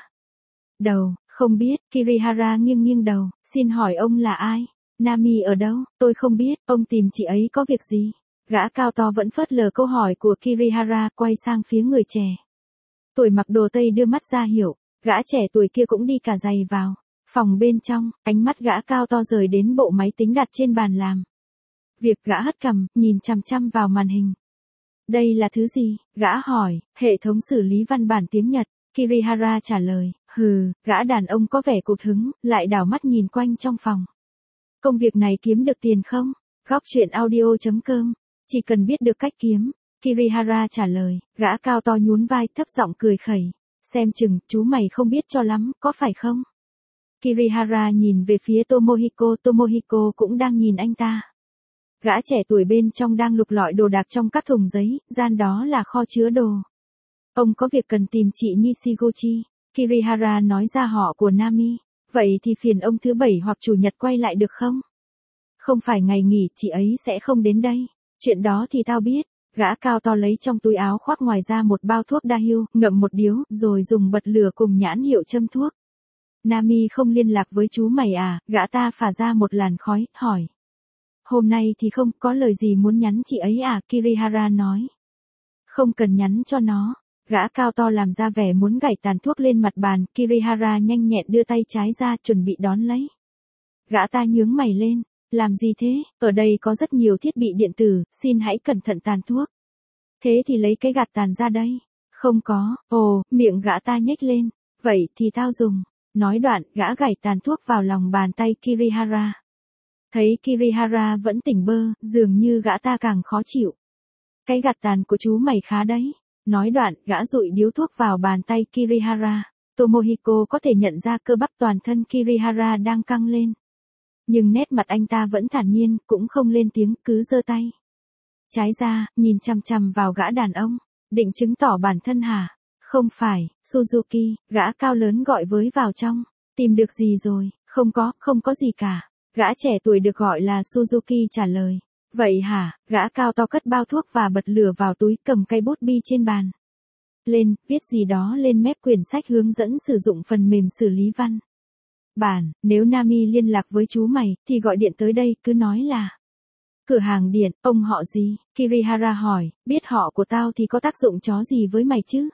đầu. Không biết. Kirihara nghiêng nghiêng đầu. Xin hỏi ông là ai? Nami ở đâu? Tôi không biết. Ông tìm chị ấy có việc gì? Gã cao to vẫn phớt lờ câu hỏi của Kirihara, quay sang phía người trẻ tuổi mặc đồ tây đưa mắt ra hiểu. Gã trẻ tuổi kia cũng đi cả giày vào phòng bên trong. Ánh mắt gã cao to rời đến bộ máy tính đặt trên bàn làm việc. Gã hất cằm, nhìn chằm chằm vào màn hình. Đây là thứ gì? Gã hỏi. Hệ thống xử lý văn bản tiếng Nhật. Kirihara trả lời. Hừ. Gã đàn ông có vẻ cụt hứng, lại đảo mắt nhìn quanh trong phòng. Công việc này kiếm được tiền không? Góc chuyện audio.com. Chỉ cần biết được cách kiếm. Kirihara trả lời. Gã cao to nhún vai, thấp giọng cười khẩy. Xem chừng, chú mày không biết cho lắm, có phải không? Kirihara nhìn về phía Tomohiko. Tomohiko cũng đang nhìn anh ta. Gã trẻ tuổi bên trong đang lục lọi đồ đạc trong các thùng giấy, gian đó là kho chứa đồ. Ông có việc cần tìm chị Nishiguchi. Kirihara nói ra họ của Nami. Vậy thì phiền ông thứ bảy hoặc chủ nhật quay lại được không? Không phải ngày nghỉ, chị ấy sẽ không đến đây. Chuyện đó thì tao biết. Gã cao to lấy trong túi áo khoác ngoài ra một bao thuốc đa hưu, ngậm một điếu, rồi dùng bật lửa cùng nhãn hiệu châm thuốc. Nami không liên lạc với chú mày à? Gã ta phả ra một làn khói, hỏi. Hôm nay thì không, có lời gì muốn nhắn chị ấy à? Kirihara nói. Không cần nhắn cho nó. Gã cao to làm ra vẻ muốn gảy tàn thuốc lên mặt bàn. Kirihara nhanh nhẹn đưa tay trái ra, chuẩn bị đón lấy. Gã ta nhướng mày lên. Làm gì thế? Ở đây có rất nhiều thiết bị điện tử, xin hãy cẩn thận tàn thuốc. Thế thì lấy cái gạt tàn ra đây. Không có, ồ, miệng gã ta nhếch lên. Vậy thì tao dùng. Nói đoạn, gã gảy tàn thuốc vào lòng bàn tay Kirihara. Thấy Kirihara vẫn tỉnh bơ, dường như gã ta càng khó chịu. Cái gạt tàn của chú mày khá đấy. Nói đoạn, gã dụi điếu thuốc vào bàn tay Kirihara. Tomohiko có thể nhận ra cơ bắp toàn thân Kirihara đang căng lên. Nhưng nét mặt anh ta vẫn thản nhiên, cũng không lên tiếng, cứ giơ tay trái ra, nhìn chằm chằm vào gã đàn ông. Định chứng tỏ bản thân hả? Không phải, Suzuki, gã cao lớn gọi với vào trong. Tìm được gì rồi? Không có, không có gì cả. Gã trẻ tuổi được gọi là Suzuki trả lời. Vậy hả? Gã cao to cất bao thuốc và bật lửa vào túi, cầm cây bút bi trên bàn lên, viết gì đó lên mép quyển sách hướng dẫn sử dụng phần mềm xử lý văn bản. Nếu Nami liên lạc với chú mày, thì gọi điện tới đây, cứ nói là cửa hàng điện. Ông họ gì? Kirihara hỏi. Biết họ của tao thì có tác dụng chó gì với mày chứ?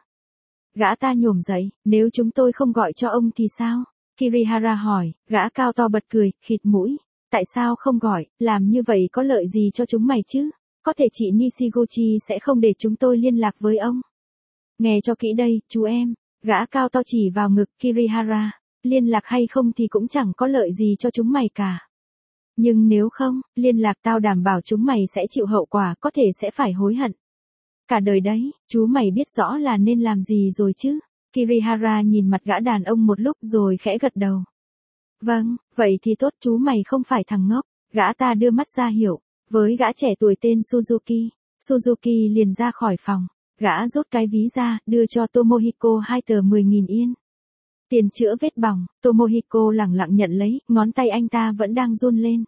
Gã ta nhổm dậy. Nếu chúng tôi không gọi cho ông thì sao? Kirihara hỏi. Gã cao to bật cười, khịt mũi. Tại sao không gọi? Làm như vậy có lợi gì cho chúng mày chứ? Có thể chị Nishiguchi sẽ không để chúng tôi liên lạc với ông. Nghe cho kỹ đây, chú em. Gã cao to chỉ vào ngực Kirihara. Liên lạc hay không thì cũng chẳng có lợi gì cho chúng mày cả. Nhưng nếu không, liên lạc tao đảm bảo chúng mày sẽ chịu hậu quả, có thể sẽ phải hối hận cả đời đấy. Chú mày biết rõ là nên làm gì rồi chứ? Kirihara nhìn mặt gã đàn ông một lúc rồi khẽ gật đầu. Vâng, vậy thì tốt, chú mày không phải thằng ngốc. Gã ta đưa mắt ra hiệu với gã trẻ tuổi tên Suzuki. Suzuki liền ra khỏi phòng. Gã rút cái ví ra, đưa cho Tomohiko hai tờ mười nghìn yên. Tiền chữa vết bỏng. Tomohiko lẳng lặng nhận lấy, ngón tay anh ta vẫn đang run lên.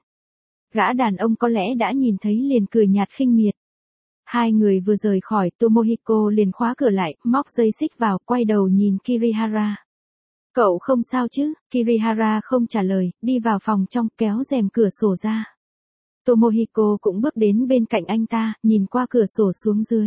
Gã đàn ông có lẽ đã nhìn thấy liền cười nhạt khinh miệt. Hai người vừa rời khỏi, Tomohiko liền khóa cửa lại, móc dây xích vào, quay đầu nhìn Kirihara. Cậu không sao chứ? Kirihara không trả lời, đi vào phòng trong, kéo rèm cửa sổ ra. Tomohiko cũng bước đến bên cạnh anh ta, nhìn qua cửa sổ xuống dưới.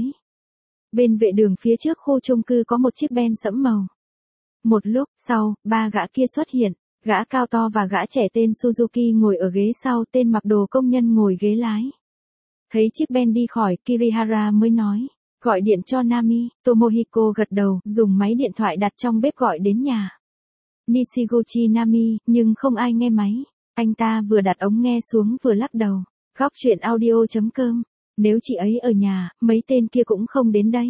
Bên vệ đường phía trước khu chung cư có một chiếc Ben sẫm màu. Một lúc sau, ba gã kia xuất hiện. Gã cao to và gã trẻ tên Suzuki ngồi ở ghế sau, tên mặc đồ công nhân ngồi ghế lái. Thấy chiếc Ben đi khỏi, Kirihara mới nói. Gọi điện cho Nami. Tomohiko gật đầu, dùng máy điện thoại đặt trong bếp gọi đến nhà Nishiguchi Nami, nhưng không ai nghe máy. Anh ta vừa đặt ống nghe xuống vừa lắc đầu. Góc chuyện audio chấm com. Nếu chị ấy ở nhà, mấy tên kia cũng không đến đây.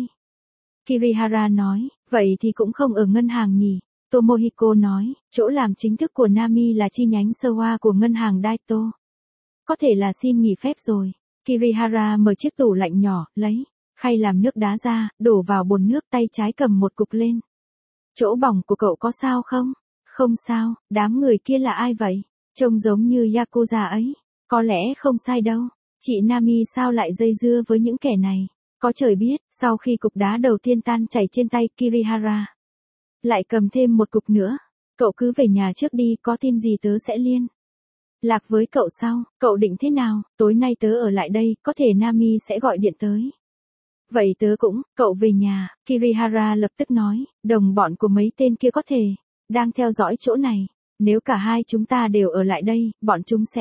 Kirihara nói. Vậy thì cũng không ở ngân hàng nhỉ? Tomohiko nói. Chỗ làm chính thức của Nami là chi nhánh Showa của ngân hàng Daito. Có thể là xin nghỉ phép rồi. Kirihara mở chiếc tủ lạnh nhỏ, lấy khay làm nước đá ra, đổ vào bồn nước, tay trái cầm một cục lên. Chỗ bỏng của cậu có sao không? Không sao. Đám người kia là ai vậy? Trông giống như Yakuza ấy. Có lẽ không sai đâu. Chị Nami sao lại dây dưa với những kẻ này? Có trời biết. Sau khi cục đá đầu tiên tan chảy trên tay Kirihara, lại cầm thêm một cục nữa. Cậu cứ về nhà trước đi, có tin gì tớ sẽ liên lạc với cậu sau. Cậu định thế nào? Tối nay tớ ở lại đây, có thể Nami sẽ gọi điện tới. Vậy tớ cũng. Cậu về nhà. Kirihara lập tức nói. Đồng bọn của mấy tên kia có thể đang theo dõi chỗ này. Nếu cả hai chúng ta đều ở lại đây, bọn chúng sẽ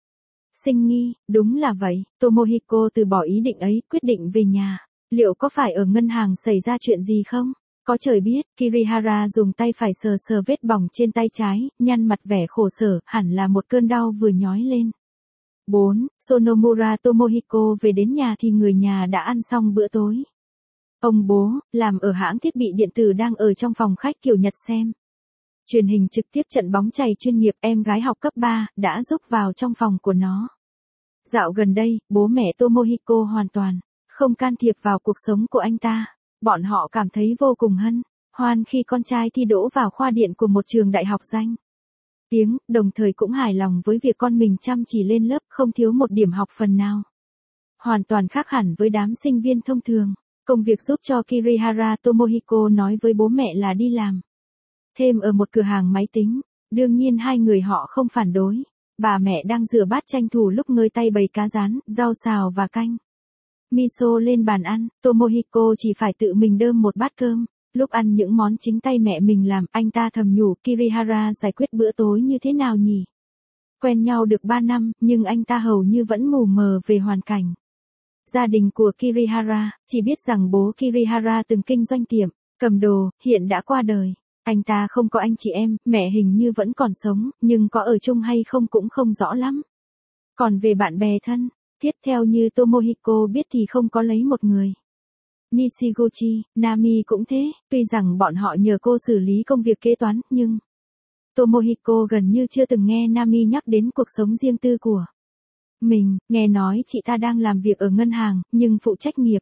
sinh nghi. Đúng là vậy. Tomohiko từ bỏ ý định ấy, quyết định về nhà. Liệu có phải ở ngân hàng xảy ra chuyện gì không? Có trời biết. Kirihara dùng tay phải sờ sờ vết bỏng trên tay trái, nhăn mặt vẻ khổ sở, hẳn là một cơn đau vừa nhói lên. bốn. Sonomura Tomohiko về đến nhà thì người nhà đã ăn xong bữa tối. Ông bố, làm ở hãng thiết bị điện tử đang ở trong phòng khách kiểu Nhật xem truyền hình trực tiếp trận bóng chày chuyên nghiệp. Em gái học cấp ba, đã rúc vào trong phòng của nó. Dạo gần đây, bố mẹ Tomohiko hoàn toàn không can thiệp vào cuộc sống của anh ta. Bọn họ cảm thấy vô cùng hân hoan khi con trai thi đỗ vào khoa điện của một trường đại học danh tiếng, đồng thời cũng hài lòng với việc con mình chăm chỉ lên lớp, không thiếu một điểm học phần nào. Hoàn toàn khác hẳn với đám sinh viên thông thường. Công việc giúp cho Kirihara, Tomohiko nói với bố mẹ là đi làm thêm ở một cửa hàng máy tính. Đương nhiên hai người họ không phản đối. Bà mẹ đang rửa bát tranh thủ lúc ngơi tay bày cá rán, rau xào và canh miso lên bàn ăn. Tomohiko chỉ phải tự mình đơm một bát cơm. Lúc ăn những món chính tay mẹ mình làm, anh ta thầm nhủ Kirihara giải quyết bữa tối như thế nào nhỉ? Quen nhau được ba năm, nhưng anh ta hầu như vẫn mù mờ về hoàn cảnh Gia đình của Kirihara, chỉ biết rằng bố Kirihara từng kinh doanh tiệm cầm đồ, hiện đã qua đời. Anh ta không có anh chị em, mẹ hình như vẫn còn sống, nhưng có ở chung hay không cũng không rõ lắm. Còn về bạn bè thân, tiếp theo như Tomohiko biết thì không có lấy một người. Nishiguchi, Nami cũng thế, tuy rằng bọn họ nhờ cô xử lý công việc kế toán, nhưng Tomohiko gần như chưa từng nghe Nami nhắc đến cuộc sống riêng tư của mình, nghe nói chị ta đang làm việc ở ngân hàng, nhưng phụ trách nghiệp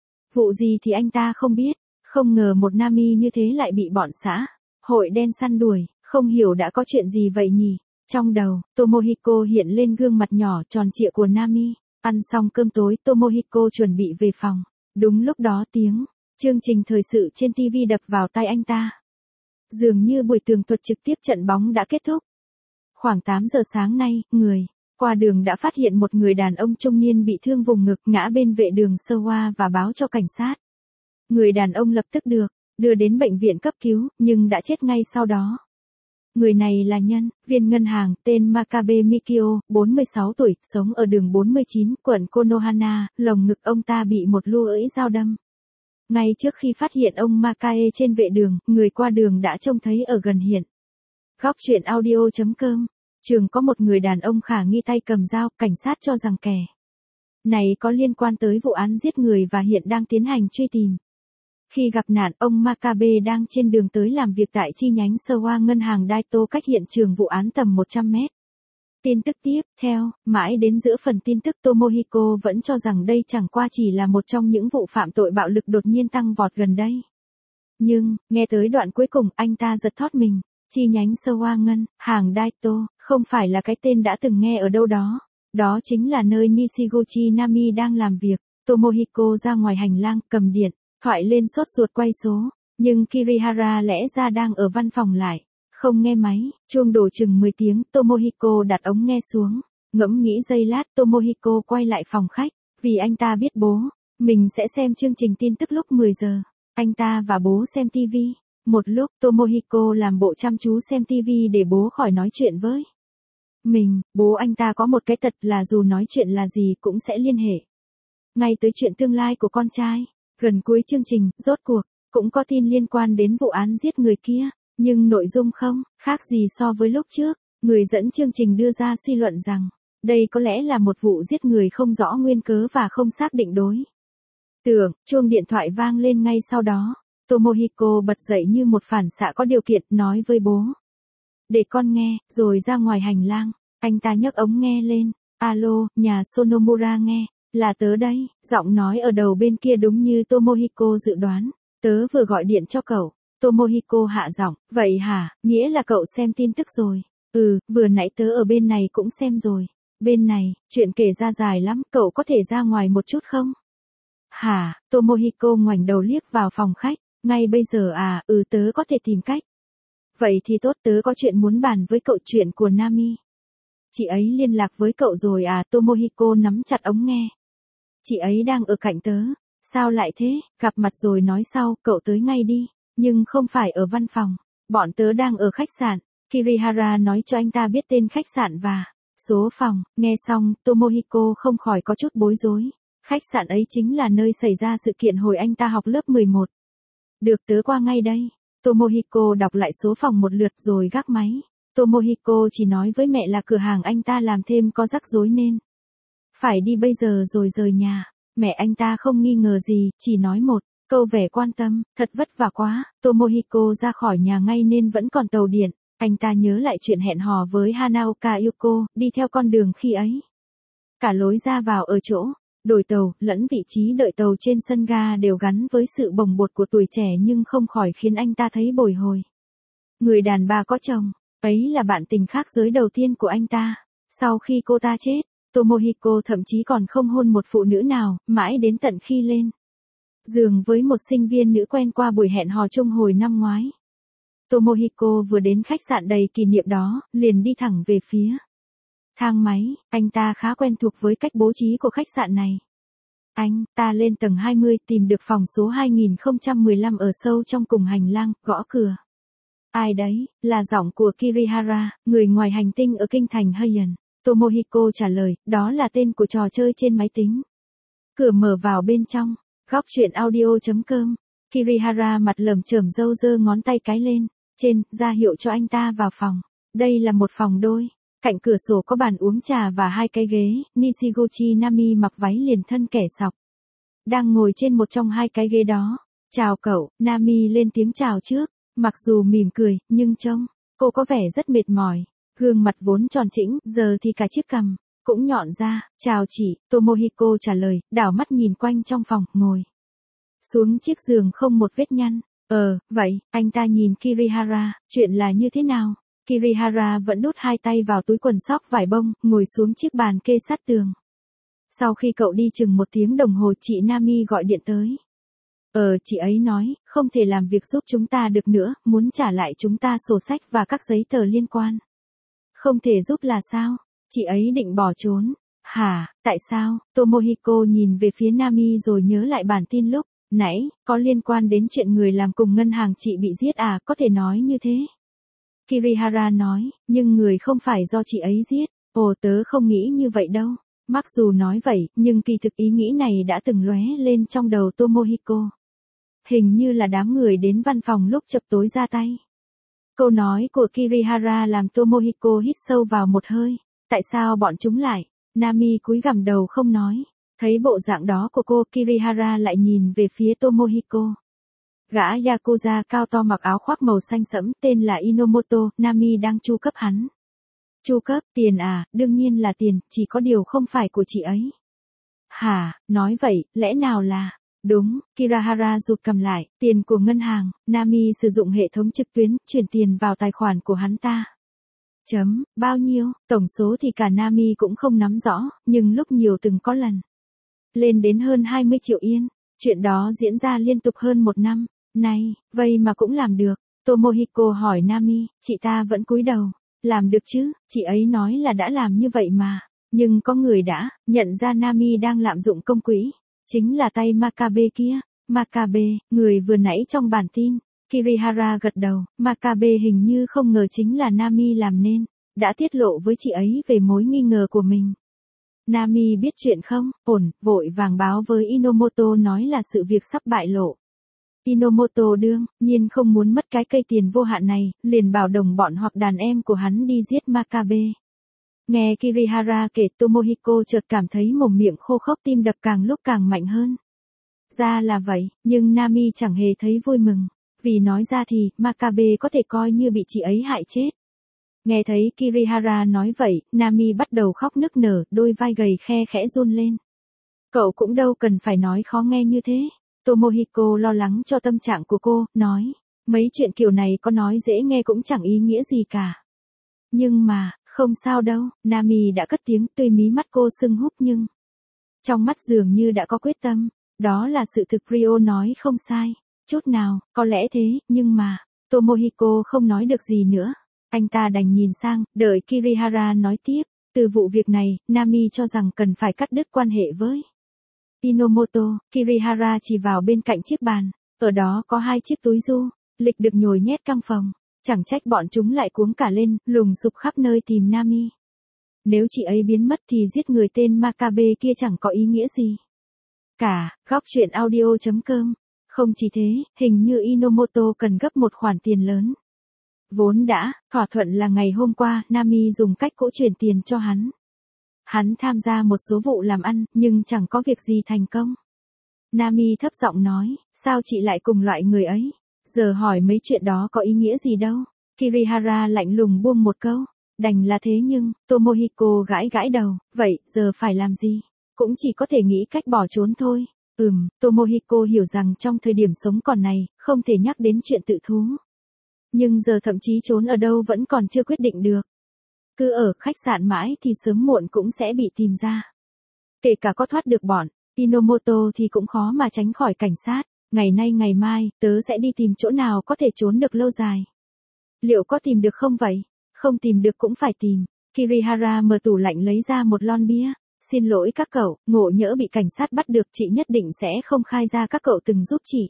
vụ gì thì anh ta không biết, không ngờ một Nami như thế lại bị bọn xã hội đen săn đuổi, không hiểu đã có chuyện gì vậy nhỉ. Trong đầu, Tomohiko hiện lên gương mặt nhỏ tròn trịa của Nami, ăn xong cơm tối Tomohiko chuẩn bị về phòng. Đúng lúc đó tiếng chương trình thời sự trên ti vi đập vào tai anh ta. Dường như buổi tường thuật trực tiếp trận bóng đã kết thúc. Khoảng tám giờ sáng nay, người qua đường đã phát hiện một người đàn ông trung niên bị thương vùng ngực ngã bên vệ đường Showa và báo cho cảnh sát. Người đàn ông lập tức được đưa đến bệnh viện cấp cứu, nhưng đã chết ngay sau đó. Người này là nhân viên ngân hàng tên Makabe Mikio, bốn mươi sáu tuổi, sống ở đường bốn mươi chín, quận Konohana, lồng ngực ông ta bị một lưỡi dao đâm. Ngay trước khi phát hiện ông Makae trên vệ đường, người qua đường đã trông thấy ở gần hiện. Góc truyện audio chấm com. Trường có một người đàn ông khả nghi tay cầm dao, cảnh sát cho rằng kẻ này có liên quan tới vụ án giết người và hiện đang tiến hành truy tìm. Khi gặp nạn, ông Makabe đang trên đường tới làm việc tại chi nhánh Showa ngân hàng Daito cách hiện trường vụ án tầm một trăm mét. Tin tức tiếp theo, mãi đến giữa phần tin tức Tomohiko vẫn cho rằng đây chẳng qua chỉ là một trong những vụ phạm tội bạo lực đột nhiên tăng vọt gần đây. Nhưng, nghe tới đoạn cuối cùng anh ta giật thót mình, chi nhánh Showa ngân hàng Daito, không phải là cái tên đã từng nghe ở đâu đó. Đó chính là nơi Nishiguchi Nami đang làm việc. Tomohiko ra ngoài hành lang, cầm điện thoại lên sốt ruột quay số, nhưng Kirihara lẽ ra đang ở văn phòng lại, không nghe máy, chuông đổ chừng mười tiếng, Tomohiko đặt ống nghe xuống, ngẫm nghĩ giây lát Tomohiko quay lại phòng khách, vì anh ta biết bố, mình sẽ xem chương trình tin tức lúc mười giờ, anh ta và bố xem ti vi, một lúc Tomohiko làm bộ chăm chú xem ti vi để bố khỏi nói chuyện với mình, bố anh ta có một cái tật là dù nói chuyện là gì cũng sẽ liên hệ ngay tới chuyện tương lai của con trai. Gần cuối chương trình, rốt cuộc, cũng có tin liên quan đến vụ án giết người kia, nhưng nội dung không khác gì so với lúc trước. Người dẫn chương trình đưa ra suy luận rằng, đây có lẽ là một vụ giết người không rõ nguyên cớ và không xác định đối tượng. Chuông điện thoại vang lên ngay sau đó. Tomohiko bật dậy như một phản xạ có điều kiện, nói với bố. Để con nghe, rồi ra ngoài hành lang. Anh ta nhấc ống nghe lên. Alo, nhà Sonomura nghe. Là tớ đây, giọng nói ở đầu bên kia đúng như Tomohiko dự đoán. Tớ vừa gọi điện cho cậu. Tomohiko hạ giọng, vậy hả, nghĩa là cậu xem tin tức rồi. Ừ, vừa nãy tớ ở bên này cũng xem rồi. Bên này, chuyện kể ra dài lắm, cậu có thể ra ngoài một chút không? Hả, Tomohiko ngoảnh đầu liếc vào phòng khách. Ngay bây giờ à, ừ tớ có thể tìm cách. Vậy thì tốt, tớ có chuyện muốn bàn với cậu, chuyện của Nami. Chị ấy liên lạc với cậu rồi à? Tomohiko nắm chặt ống nghe. Chị ấy đang ở cạnh tớ. Sao lại thế? Gặp mặt rồi nói sau, cậu tới ngay đi. Nhưng không phải ở văn phòng. Bọn tớ đang ở khách sạn. Kirihara nói cho anh ta biết tên khách sạn và số phòng. Nghe xong, Tomohiko không khỏi có chút bối rối. Khách sạn ấy chính là nơi xảy ra sự kiện hồi anh ta học lớp mười một. Được, tớ qua ngay đây. Tomohiko đọc lại số phòng một lượt rồi gác máy. Tomohiko chỉ nói với mẹ là cửa hàng anh ta làm thêm có rắc rối nên phải đi bây giờ rồi rời nhà. Mẹ anh ta không nghi ngờ gì, chỉ nói một câu vẻ quan tâm, thật vất vả quá. Tomohiko ra khỏi nhà ngay nên vẫn còn tàu điện. Anh ta nhớ lại chuyện hẹn hò với Hanaoka Yuko, đi theo con đường khi ấy. Cả lối ra vào ở chỗ đổi tàu, lẫn vị trí đợi tàu trên sân ga đều gắn với sự bồng bột của tuổi trẻ nhưng không khỏi khiến anh ta thấy bồi hồi. Người đàn bà có chồng, ấy là bạn tình khác giới đầu tiên của anh ta. Sau khi cô ta chết, Tomohiko thậm chí còn không hôn một phụ nữ nào, mãi đến tận khi lên giường với một sinh viên nữ quen qua buổi hẹn hò chung hồi năm ngoái. Tomohiko vừa đến khách sạn đầy kỷ niệm đó, liền đi thẳng về phía thang máy. Anh ta khá quen thuộc với cách bố trí của khách sạn này. Anh ta lên tầng hai mươi, tìm được phòng số hai nghìn không trăm mười lăm ở sâu trong cùng hành lang, gõ cửa. Ai đấy? Là giọng của Kirihara, người ngoài hành tinh ở kinh thành Heian. Tomohiko trả lời, đó là tên của trò chơi trên máy tính. Cửa mở vào bên trong. Góc chuyện audio.com. Kirihara mặt lởm chởm râu giơ ngón tay cái lên, trên, ra hiệu cho anh ta vào phòng. Đây là một phòng đôi. Cạnh cửa sổ có bàn uống trà và hai cái ghế. Nishiguchi Nami mặc váy liền thân kẻ sọc, đang ngồi trên một trong hai cái ghế đó. Chào cậu, Nami lên tiếng chào trước. Mặc dù mỉm cười, nhưng trông cô có vẻ rất mệt mỏi. Gương mặt vốn tròn trĩnh, giờ thì cả chiếc cằm cũng nhọn ra. Chào chị, Tomohiko trả lời, đảo mắt nhìn quanh trong phòng, ngồi xuống chiếc giường không một vết nhăn. Ờ, vậy, anh ta nhìn Kirihara, chuyện là như thế nào? Kirihara vẫn đút hai tay vào túi quần sóc vải bông, ngồi xuống chiếc bàn kê sát tường. Sau khi cậu đi chừng một tiếng đồng hồ chị Nami gọi điện tới. Ờ, chị ấy nói, không thể làm việc giúp chúng ta được nữa, muốn trả lại chúng ta sổ sách và các giấy tờ liên quan. Không thể giúp là sao? Chị ấy định bỏ trốn. Hả, tại sao? Tomohiko nhìn về phía Nami rồi nhớ lại bản tin lúc nãy, có liên quan đến chuyện người làm cùng ngân hàng chị bị giết à, có thể nói như thế. Kirihara nói, nhưng người không phải do chị ấy giết. Ồ, tớ không nghĩ như vậy đâu. Mặc dù nói vậy, nhưng kỳ thực ý nghĩ này đã từng lóe lên trong đầu Tomohiko. Hình như là đám người đến văn phòng lúc chập tối ra tay. Câu nói của Kirihara làm Tomohiko hít sâu vào một hơi. Tại sao bọn chúng lại? Nami cúi gằm đầu không nói. Thấy bộ dạng đó của cô, Kirihara lại nhìn về phía Tomohiko. Gã Yakuza cao to mặc áo khoác màu xanh sẫm tên là Inomoto, Nami đang chu cấp hắn. Chu cấp, tiền à, đương nhiên là tiền, chỉ có điều không phải của chị ấy. Hả, nói vậy, lẽ nào là... Đúng, Kirihara rụt cầm lại, tiền của ngân hàng. Nami sử dụng hệ thống trực tuyến, chuyển tiền vào tài khoản của hắn ta. Chấm, bao nhiêu, tổng số thì cả Nami cũng không nắm rõ, nhưng lúc nhiều từng có lần. Lên đến hơn hai mươi triệu yên, chuyện đó diễn ra liên tục hơn một năm. Này, vậy mà cũng làm được. Tomohiko hỏi Nami, chị ta vẫn cúi đầu. Làm được chứ, chị ấy nói là đã làm như vậy mà. Nhưng có người đã nhận ra Nami đang lạm dụng công quỹ. Chính là tay Makabe kia. Makabe, người vừa nãy trong bản tin. Kirihara gật đầu, Makabe hình như không ngờ chính là Nami làm nên. Đã tiết lộ với chị ấy về mối nghi ngờ của mình. Nami biết chuyện không? Ổn, vội vàng báo với Inomoto nói là sự việc sắp bại lộ. Inomoto đương nhiên không muốn mất cái cây tiền vô hạn này, liền bảo đồng bọn hoặc đàn em của hắn đi giết Makabe. Nghe Kirihara kể, Tomohiko chợt cảm thấy mồm miệng khô khốc, tim đập càng lúc càng mạnh hơn. Ra là vậy, nhưng Nami chẳng hề thấy vui mừng. Vì nói ra thì, Makabe có thể coi như bị chị ấy hại chết. Nghe thấy Kirihara nói vậy, Nami bắt đầu khóc nức nở, đôi vai gầy khe khẽ run lên. Cậu cũng đâu cần phải nói khó nghe như thế. Tomohiko lo lắng cho tâm trạng của cô, nói. Mấy chuyện kiểu này có nói dễ nghe cũng chẳng ý nghĩa gì cả. Nhưng mà, không sao đâu, Nami đã cất tiếng, tuy mí mắt cô sưng húp nhưng trong mắt dường như đã có quyết tâm. Đó là sự thực, Ryo nói không sai. Chút nào, có lẽ thế, nhưng mà, Tomohiko không nói được gì nữa. Anh ta đành nhìn sang, đợi Kirihara nói tiếp. Từ vụ việc này, Nami cho rằng cần phải cắt đứt quan hệ với Inomoto. Kirihara chỉ vào bên cạnh chiếc bàn. Ở đó có hai chiếc túi du lịch được nhồi nhét căng phòng. Chẳng trách bọn chúng lại cuống cả lên, lùng sục khắp nơi tìm Nami. Nếu chị ấy biến mất thì giết người tên Makabe kia chẳng có ý nghĩa gì cả. Góc chuyện audio.com. Không chỉ thế, hình như Inomoto cần gấp một khoản tiền lớn. Vốn đã thỏa thuận là ngày hôm qua Nami dùng cách cũ chuyển tiền cho hắn. Hắn tham gia một số vụ làm ăn, nhưng chẳng có việc gì thành công. Nami thấp giọng nói, sao chị lại cùng loại người ấy? Giờ hỏi mấy chuyện đó có ý nghĩa gì đâu. Kirihara lạnh lùng buông một câu. Đành là thế nhưng, Tomohiko gãi gãi đầu, vậy, giờ phải làm gì? Cũng chỉ có thể nghĩ cách bỏ trốn thôi. Ừm, Tomohiko hiểu rằng trong thời điểm sống còn này, không thể nhắc đến chuyện tự thú. Nhưng giờ thậm chí trốn ở đâu vẫn còn chưa quyết định được. Cứ ở khách sạn mãi thì sớm muộn cũng sẽ bị tìm ra. Kể cả có thoát được bọn Inomoto thì cũng khó mà tránh khỏi cảnh sát. Ngày nay ngày mai, tớ sẽ đi tìm chỗ nào có thể trốn được lâu dài. Liệu có tìm được không vậy? Không tìm được cũng phải tìm. Kirihara mở tủ lạnh lấy ra một lon bia. Xin lỗi các cậu, ngộ nhỡ bị cảnh sát bắt được chị nhất định sẽ không khai ra các cậu từng giúp chị.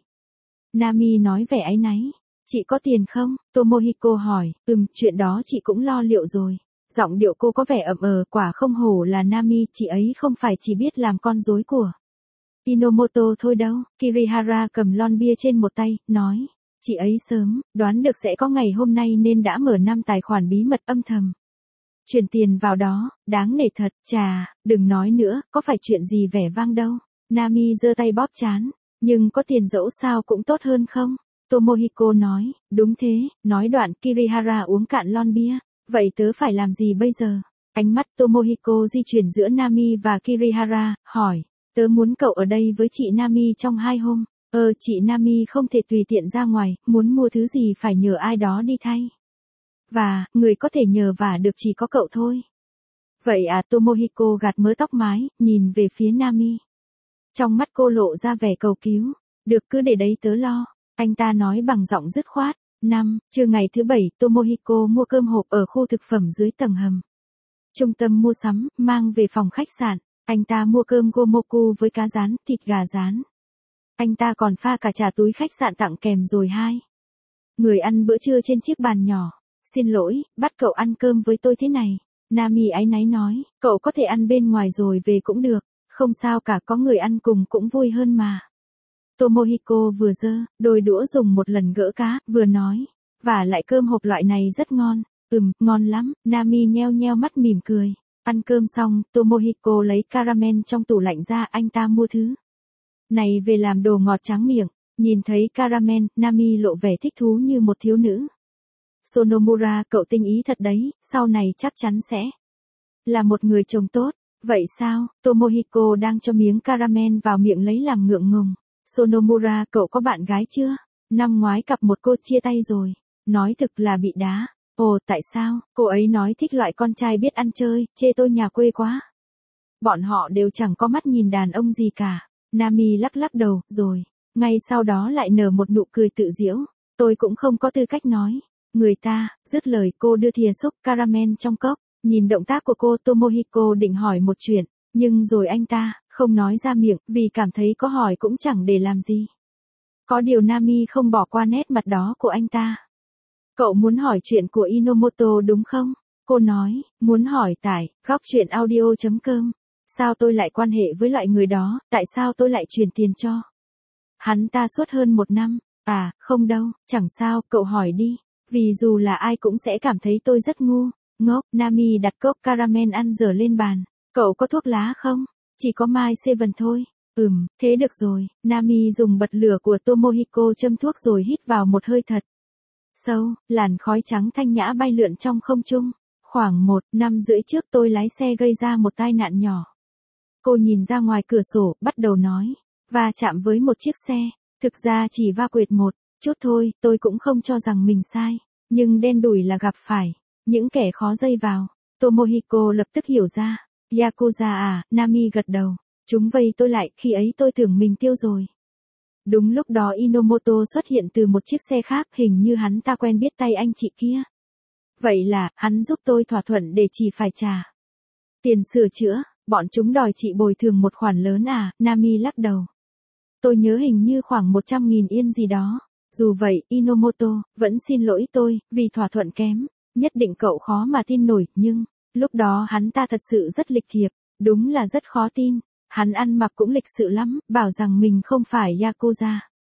Nami nói vẻ áy náy. Chị có tiền không? Tomohiko hỏi. Ừm, chuyện đó chị cũng lo liệu rồi. Giọng điệu cô có vẻ ậm ờ, quả không hổ là Nami, chị ấy không phải chỉ biết làm con rối của Inomoto thôi đâu, Kirihara cầm lon bia trên một tay, nói. Chị ấy sớm, đoán được sẽ có ngày hôm nay nên đã mở năm tài khoản bí mật âm thầm. Chuyển tiền vào đó, đáng nể thật, chà, đừng nói nữa, có phải chuyện gì vẻ vang đâu. Nami giơ tay bóp trán, nhưng có tiền dẫu sao cũng tốt hơn không? Tomohiko nói, đúng thế, nói đoạn Kirihara uống cạn lon bia, vậy tớ phải làm gì bây giờ? Ánh mắt Tomohiko di chuyển giữa Nami và Kirihara, hỏi, tớ muốn cậu ở đây với chị Nami trong hai hôm. Ờ, chị Nami không thể tùy tiện ra ngoài, muốn mua thứ gì phải nhờ ai đó đi thay. Và, người có thể nhờ vả được chỉ có cậu thôi. Vậy à, Tomohiko gạt mớ tóc mái, nhìn về phía Nami. Trong mắt cô lộ ra vẻ cầu cứu. Được, cứ để đấy tớ lo. Anh ta nói bằng giọng dứt khoát. Năm, trưa ngày thứ bảy, Tomohiko mua cơm hộp ở khu thực phẩm dưới tầng hầm. Trung tâm mua sắm, mang về phòng khách sạn. Anh ta mua cơm gomoku với cá rán, thịt gà rán. Anh ta còn pha cả trà túi khách sạn tặng kèm rồi hai. Người ăn bữa trưa trên chiếc bàn nhỏ. Xin lỗi, bắt cậu ăn cơm với tôi thế này. Nami áy náy nói, cậu có thể ăn bên ngoài rồi về cũng được. Không sao cả, có người ăn cùng cũng vui hơn mà. Tomohiko vừa giơ đôi đũa dùng một lần gỡ cá, vừa nói. Và lại cơm hộp loại này rất ngon. Ừm, ngon lắm. Nami nheo nheo mắt mỉm cười. Ăn cơm xong, Tomohiko lấy caramel trong tủ lạnh ra, anh ta mua thứ này về làm đồ ngọt tráng miệng. Nhìn thấy caramel, Nami lộ vẻ thích thú như một thiếu nữ. Sonomura, cậu tinh ý thật đấy, sau này chắc chắn sẽ là một người chồng tốt. Vậy sao? Tomohiko đang cho miếng caramel vào miệng lấy làm ngượng ngùng. Sonomura, cậu có bạn gái chưa? Năm ngoái cặp một cô chia tay rồi. Nói thực là bị đá. Ồ, tại sao? Cô ấy nói thích loại con trai biết ăn chơi, chê tôi nhà quê quá. Bọn họ đều chẳng có mắt nhìn đàn ông gì cả. Nami lắc lắc đầu, rồi. Ngay sau đó lại nở một nụ cười tự giễu. Tôi cũng không có tư cách nói. Người ta, dứt lời cô đưa thìa xúc caramel trong cốc. Nhìn động tác của cô, Tomohiko định hỏi một chuyện. Nhưng rồi anh ta, không nói ra miệng, vì cảm thấy có hỏi cũng chẳng để làm gì. Có điều Nami không bỏ qua nét mặt đó của anh ta. Cậu muốn hỏi chuyện của Inomoto đúng không? Cô nói, muốn hỏi tại, góc chuyện audio chấm com. Sao tôi lại quan hệ với loại người đó, tại sao tôi lại truyền tiền cho hắn ta suốt hơn một năm? À, không đâu, chẳng sao, cậu hỏi đi. Vì dù là ai cũng sẽ cảm thấy tôi rất ngu. Ngốc, Nami đặt cốc caramel ăn dở lên bàn. Cậu có thuốc lá không? Chỉ có Mai Seven thôi. Ừm, thế được rồi. Nami dùng bật lửa của Tomohiko châm thuốc rồi hít vào một hơi thật sâu, làn khói trắng thanh nhã bay lượn trong không trung. Khoảng một năm rưỡi trước tôi lái xe gây ra một tai nạn nhỏ. Cô nhìn ra ngoài cửa sổ, bắt đầu nói. Va chạm với một chiếc xe. Thực ra chỉ va quệt một chút thôi, tôi cũng không cho rằng mình sai. Nhưng đen đủi là gặp phải những kẻ khó dây vào. Tomohiko lập tức hiểu ra. Yakuza à, Nami gật đầu. Chúng vây tôi lại, khi ấy tôi tưởng mình tiêu rồi. Đúng lúc đó Inomoto xuất hiện từ một chiếc xe khác, hình như hắn ta quen biết tay anh chị kia. Vậy là, hắn giúp tôi thỏa thuận để chỉ phải trả tiền sửa chữa, bọn chúng đòi chị bồi thường một khoản lớn à, Nami lắc đầu. Tôi nhớ hình như khoảng một trăm nghìn yên gì đó. Dù vậy, Inomoto, vẫn xin lỗi tôi, vì thỏa thuận kém. Nhất định cậu khó mà tin nổi, nhưng, lúc đó hắn ta thật sự rất lịch thiệp, đúng là rất khó tin. Hắn ăn mặc cũng lịch sự lắm, bảo rằng mình không phải Yakuza.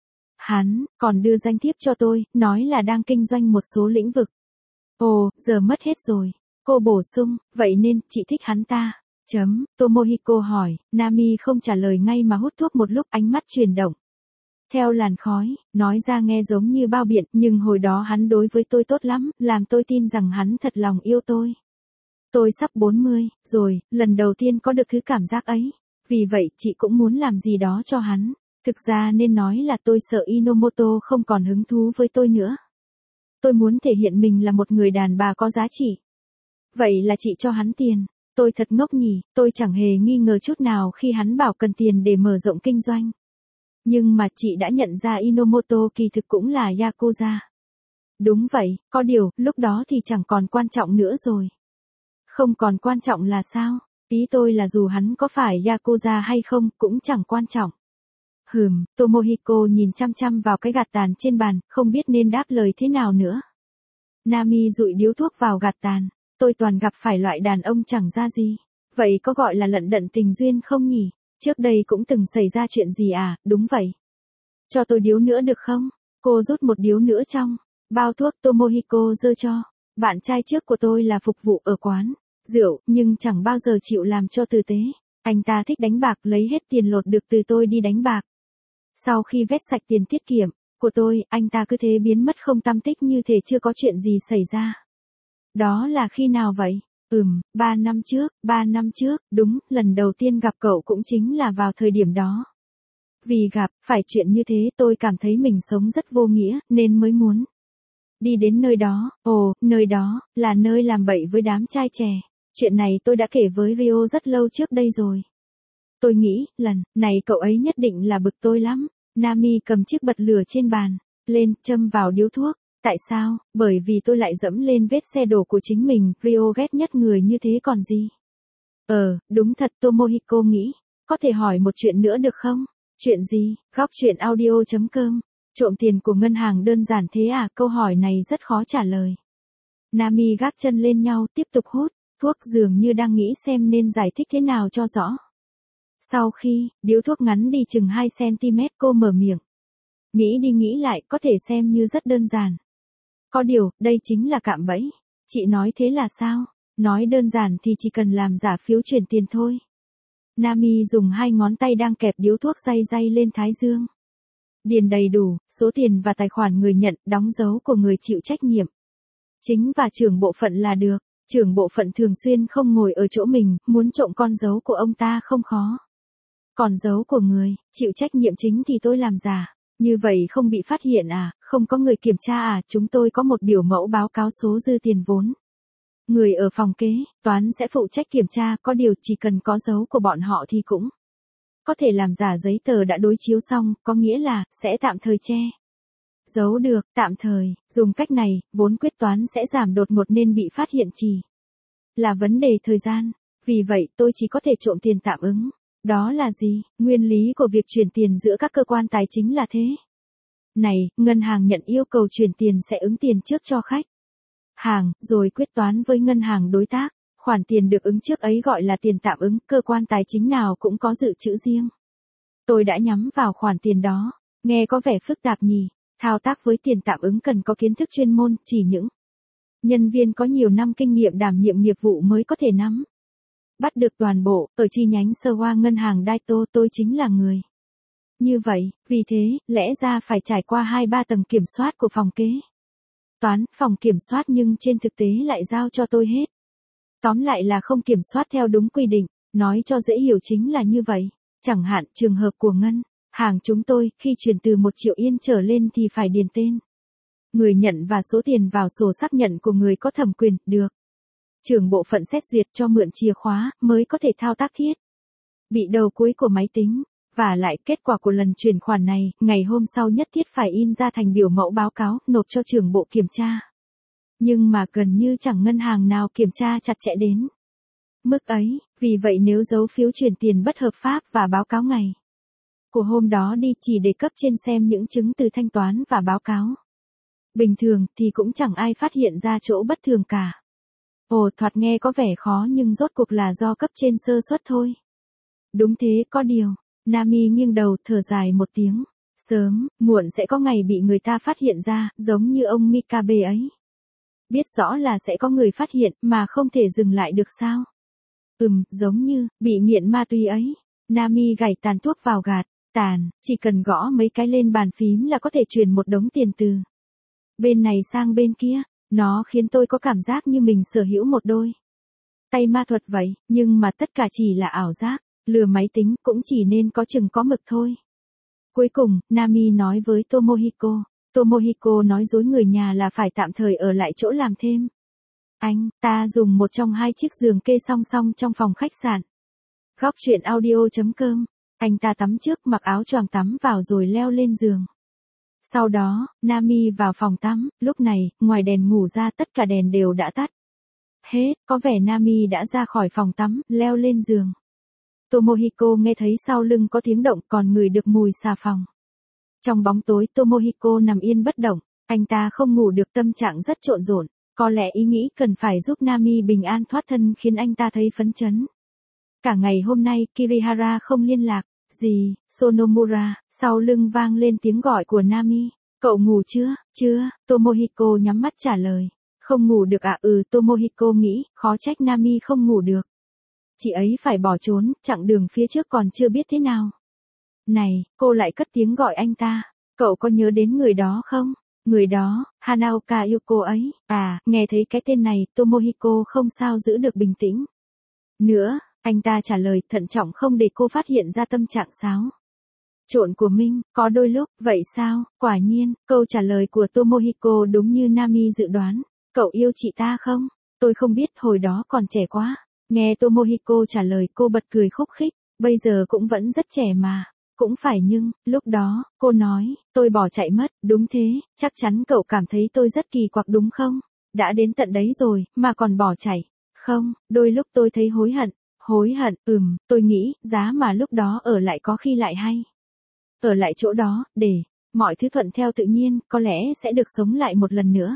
Hắn, còn đưa danh thiếp cho tôi, nói là đang kinh doanh một số lĩnh vực. Ồ, giờ mất hết rồi. Cô bổ sung, vậy nên, chị thích hắn ta. Chấm, Tomohiko hỏi, Nami không trả lời ngay mà hút thuốc một lúc, ánh mắt chuyển động theo làn khói, nói ra nghe giống như bao biện, nhưng hồi đó hắn đối với tôi tốt lắm, làm tôi tin rằng hắn thật lòng yêu tôi. Tôi sắp bốn mươi, rồi, lần đầu tiên có được thứ cảm giác ấy. Vì vậy, chị cũng muốn làm gì đó cho hắn. Thực ra nên nói là tôi sợ Inomoto không còn hứng thú với tôi nữa. Tôi muốn thể hiện mình là một người đàn bà có giá trị. Vậy là chị cho hắn tiền. Tôi thật ngốc nhỉ, tôi chẳng hề nghi ngờ chút nào khi hắn bảo cần tiền để mở rộng kinh doanh. Nhưng mà chị đã nhận ra Inomoto kỳ thực cũng là Yakuza. Đúng vậy, có điều, lúc đó thì chẳng còn quan trọng nữa rồi. Không còn quan trọng là sao? Ý tôi là dù hắn có phải Yakuza hay không, cũng chẳng quan trọng. Hừm, Tomohiko nhìn chăm chăm vào cái gạt tàn trên bàn, không biết nên đáp lời thế nào nữa. Nami dụi điếu thuốc vào gạt tàn. Tôi toàn gặp phải loại đàn ông chẳng ra gì. Vậy có gọi là lận đận tình duyên không nhỉ? Trước đây cũng từng xảy ra chuyện gì à, đúng vậy. Cho tôi điếu nữa được không? Cô rút một điếu nữa trong bao thuốc Tomohiko giơ cho. Bạn trai trước của tôi là phục vụ ở quán rượu, nhưng chẳng bao giờ chịu làm cho tử tế. Anh ta thích đánh bạc, lấy hết tiền lột được từ tôi đi đánh bạc. Sau khi vét sạch tiền tiết kiệm của tôi, anh ta cứ thế biến mất không tăm tích như thể chưa có chuyện gì xảy ra. Đó là khi nào vậy? Ừm, ba năm trước, ba năm trước, đúng, lần đầu tiên gặp cậu cũng chính là vào thời điểm đó. Vì gặp phải chuyện như thế tôi cảm thấy mình sống rất vô nghĩa, nên mới muốn đi đến nơi đó. Ồ, nơi đó, là nơi làm bậy với đám trai trẻ. Chuyện này tôi đã kể với Rio rất lâu trước đây rồi. Tôi nghĩ, lần này cậu ấy nhất định là bực tôi lắm. Nami cầm chiếc bật lửa trên bàn lên, châm vào điếu thuốc. Tại sao? Bởi vì tôi lại dẫm lên vết xe đổ của chính mình. Rio ghét nhất người như thế còn gì. Ờ, đúng thật, Tomohiko nghĩ. Có thể hỏi một chuyện nữa được không? Chuyện gì? Góc chuyện audio chấm com. Trộm tiền của ngân hàng đơn giản thế à? Câu hỏi này rất khó trả lời. Nami gác chân lên nhau, tiếp tục hút thuốc, dường như đang nghĩ xem nên giải thích thế nào cho rõ. Sau khi điếu thuốc ngắn đi chừng hai xăng-ti-mét, cô mở miệng. Nghĩ đi nghĩ lại, có thể xem như rất đơn giản. Có điều, đây chính là cạm bẫy. Chị nói thế là sao? Nói đơn giản thì chỉ cần làm giả phiếu chuyển tiền thôi. Nami dùng hai ngón tay đang kẹp điếu thuốc day day lên thái dương. Điền đầy đủ số tiền và tài khoản người nhận, đóng dấu của người chịu trách nhiệm chính và trưởng bộ phận là được. Trưởng bộ phận thường xuyên không ngồi ở chỗ mình, muốn trộm con dấu của ông ta không khó. Còn dấu của người chịu trách nhiệm chính thì tôi làm giả. Như vậy không bị phát hiện à? Không có người kiểm tra à? Chúng tôi có một biểu mẫu báo cáo số dư tiền vốn. Người ở phòng kế toán sẽ phụ trách kiểm tra, có điều chỉ cần có dấu của bọn họ thì cũng có thể làm giả giấy tờ đã đối chiếu xong, có nghĩa là sẽ tạm thời che giấu được. Tạm thời, dùng cách này, vốn quyết toán sẽ giảm đột ngột nên bị phát hiện chỉ là vấn đề thời gian. Vì vậy tôi chỉ có thể trộm tiền tạm ứng. Đó là gì? Nguyên lý của việc chuyển tiền giữa các cơ quan tài chính là thế này, ngân hàng nhận yêu cầu chuyển tiền sẽ ứng tiền trước cho khách hàng, rồi quyết toán với ngân hàng đối tác. Khoản tiền được ứng trước ấy gọi là tiền tạm ứng, cơ quan tài chính nào cũng có dự trữ riêng. Tôi đã nhắm vào khoản tiền đó. Nghe có vẻ phức tạp nhỉ? Thao tác với tiền tạm ứng cần có kiến thức chuyên môn, chỉ những nhân viên có nhiều năm kinh nghiệm đảm nhiệm nghiệp vụ mới có thể nắm bắt được toàn bộ. Ở chi nhánh Sewa ngân hàng Daito tôi chính là người như vậy, vì thế, lẽ ra phải trải qua hai ba tầng kiểm soát của phòng kế toán, phòng kiểm soát, nhưng trên thực tế lại giao cho tôi hết. Tóm lại là không kiểm soát theo đúng quy định. Nói cho dễ hiểu chính là như vậy. Chẳng hạn, trường hợp của ngân hàng chúng tôi, khi chuyển từ một triệu yên trở lên thì phải điền tên người nhận và số tiền vào sổ xác nhận của người có thẩm quyền, được trưởng bộ phận xét duyệt cho mượn chìa khóa, mới có thể thao tác thiết bị đầu cuối của máy tính. Và lại, kết quả của lần chuyển khoản này, ngày hôm sau nhất thiết phải in ra thành biểu mẫu báo cáo, nộp cho trưởng bộ kiểm tra. Nhưng mà gần như chẳng ngân hàng nào kiểm tra chặt chẽ đến mức ấy, vì vậy nếu dấu phiếu chuyển tiền bất hợp pháp và báo cáo ngày của hôm đó đi chỉ để cấp trên xem những chứng từ thanh toán và báo cáo bình thường thì cũng chẳng ai phát hiện ra chỗ bất thường cả. Ồ, thoạt nghe có vẻ khó nhưng rốt cuộc là do cấp trên sơ suất thôi. Đúng thế, có điều. Nami nghiêng đầu, thở dài một tiếng. Sớm, muộn sẽ có ngày bị người ta phát hiện ra, giống như ông Mikabe ấy. Biết rõ là sẽ có người phát hiện, mà không thể dừng lại được sao? Ừm, giống như, bị nghiện ma túy ấy. Nami gảy tàn thuốc vào gạt, tàn, chỉ cần gõ mấy cái lên bàn phím là có thể truyền một đống tiền từ bên này sang bên kia. Nó khiến tôi có cảm giác như mình sở hữu một đôi tay ma thuật vậy, nhưng mà tất cả chỉ là ảo giác. Lừa máy tính cũng chỉ nên có chừng có mực thôi. Cuối cùng, Nami nói với Tomohiko. Tomohiko nói dối người nhà là phải tạm thời ở lại chỗ làm thêm. Anh, ta dùng một trong hai chiếc giường kê song song trong phòng khách sạn. Góc chuyện audio chấm com. Anh ta tắm trước, mặc áo choàng tắm vào rồi leo lên giường. Sau đó, Nami vào phòng tắm, lúc này, ngoài đèn ngủ ra tất cả đèn đều đã tắt hết, có vẻ Nami đã ra khỏi phòng tắm, leo lên giường. Tomohiko nghe thấy sau lưng có tiếng động, còn ngửi được mùi xà phòng. Trong bóng tối, Tomohiko nằm yên bất động, anh ta không ngủ được, tâm trạng rất trộn rộn, có lẽ ý nghĩ cần phải giúp Nami bình an thoát thân khiến anh ta thấy phấn chấn. Cả ngày hôm nay Kirihara không liên lạc. Gì, Sonomura, sau lưng vang lên tiếng gọi của Nami. Cậu ngủ chưa? Chưa, Tomohiko nhắm mắt trả lời. Không ngủ được à? Ừ, Tomohiko nghĩ, khó trách Nami không ngủ được. Chị ấy phải bỏ trốn, chặng đường phía trước còn chưa biết thế nào. Này, cô lại cất tiếng gọi anh ta. Cậu có nhớ đến người đó không? Người đó, Hanaoka yêu cô ấy. À, nghe thấy cái tên này, Tomohiko không sao giữ được bình tĩnh. Nữa, anh ta trả lời thận trọng không để cô phát hiện ra tâm trạng xáo trộn của mình, có đôi lúc, vậy sao? Quả nhiên, câu trả lời của Tomohiko đúng như Nami dự đoán. Cậu yêu chị ta không? Tôi không biết, hồi đó còn trẻ quá. Nghe Tomohiko trả lời cô bật cười khúc khích, bây giờ cũng vẫn rất trẻ mà. Cũng phải nhưng, lúc đó, cô nói, tôi bỏ chạy mất, đúng thế, chắc chắn cậu cảm thấy tôi rất kỳ quặc đúng không? Đã đến tận đấy rồi, mà còn bỏ chạy. Không, đôi lúc tôi thấy hối hận. Hối hận, ừm, tôi nghĩ, giá mà lúc đó ở lại có khi lại hay. Ở lại chỗ đó, để mọi thứ thuận theo tự nhiên, có lẽ sẽ được sống lại một lần nữa.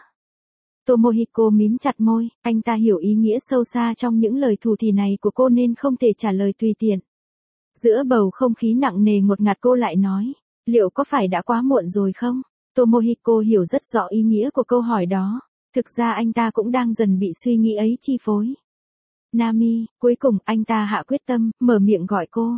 Tomohiko mím chặt môi, anh ta hiểu ý nghĩa sâu xa trong những lời thủ thỉ này của cô nên không thể trả lời tùy tiện. Giữa bầu không khí nặng nề ngột ngạt cô lại nói, liệu có phải đã quá muộn rồi không? Tomohiko hiểu rất rõ ý nghĩa của câu hỏi đó. Thực ra anh ta cũng đang dần bị suy nghĩ ấy chi phối. Nami, cuối cùng anh ta hạ quyết tâm, mở miệng gọi cô.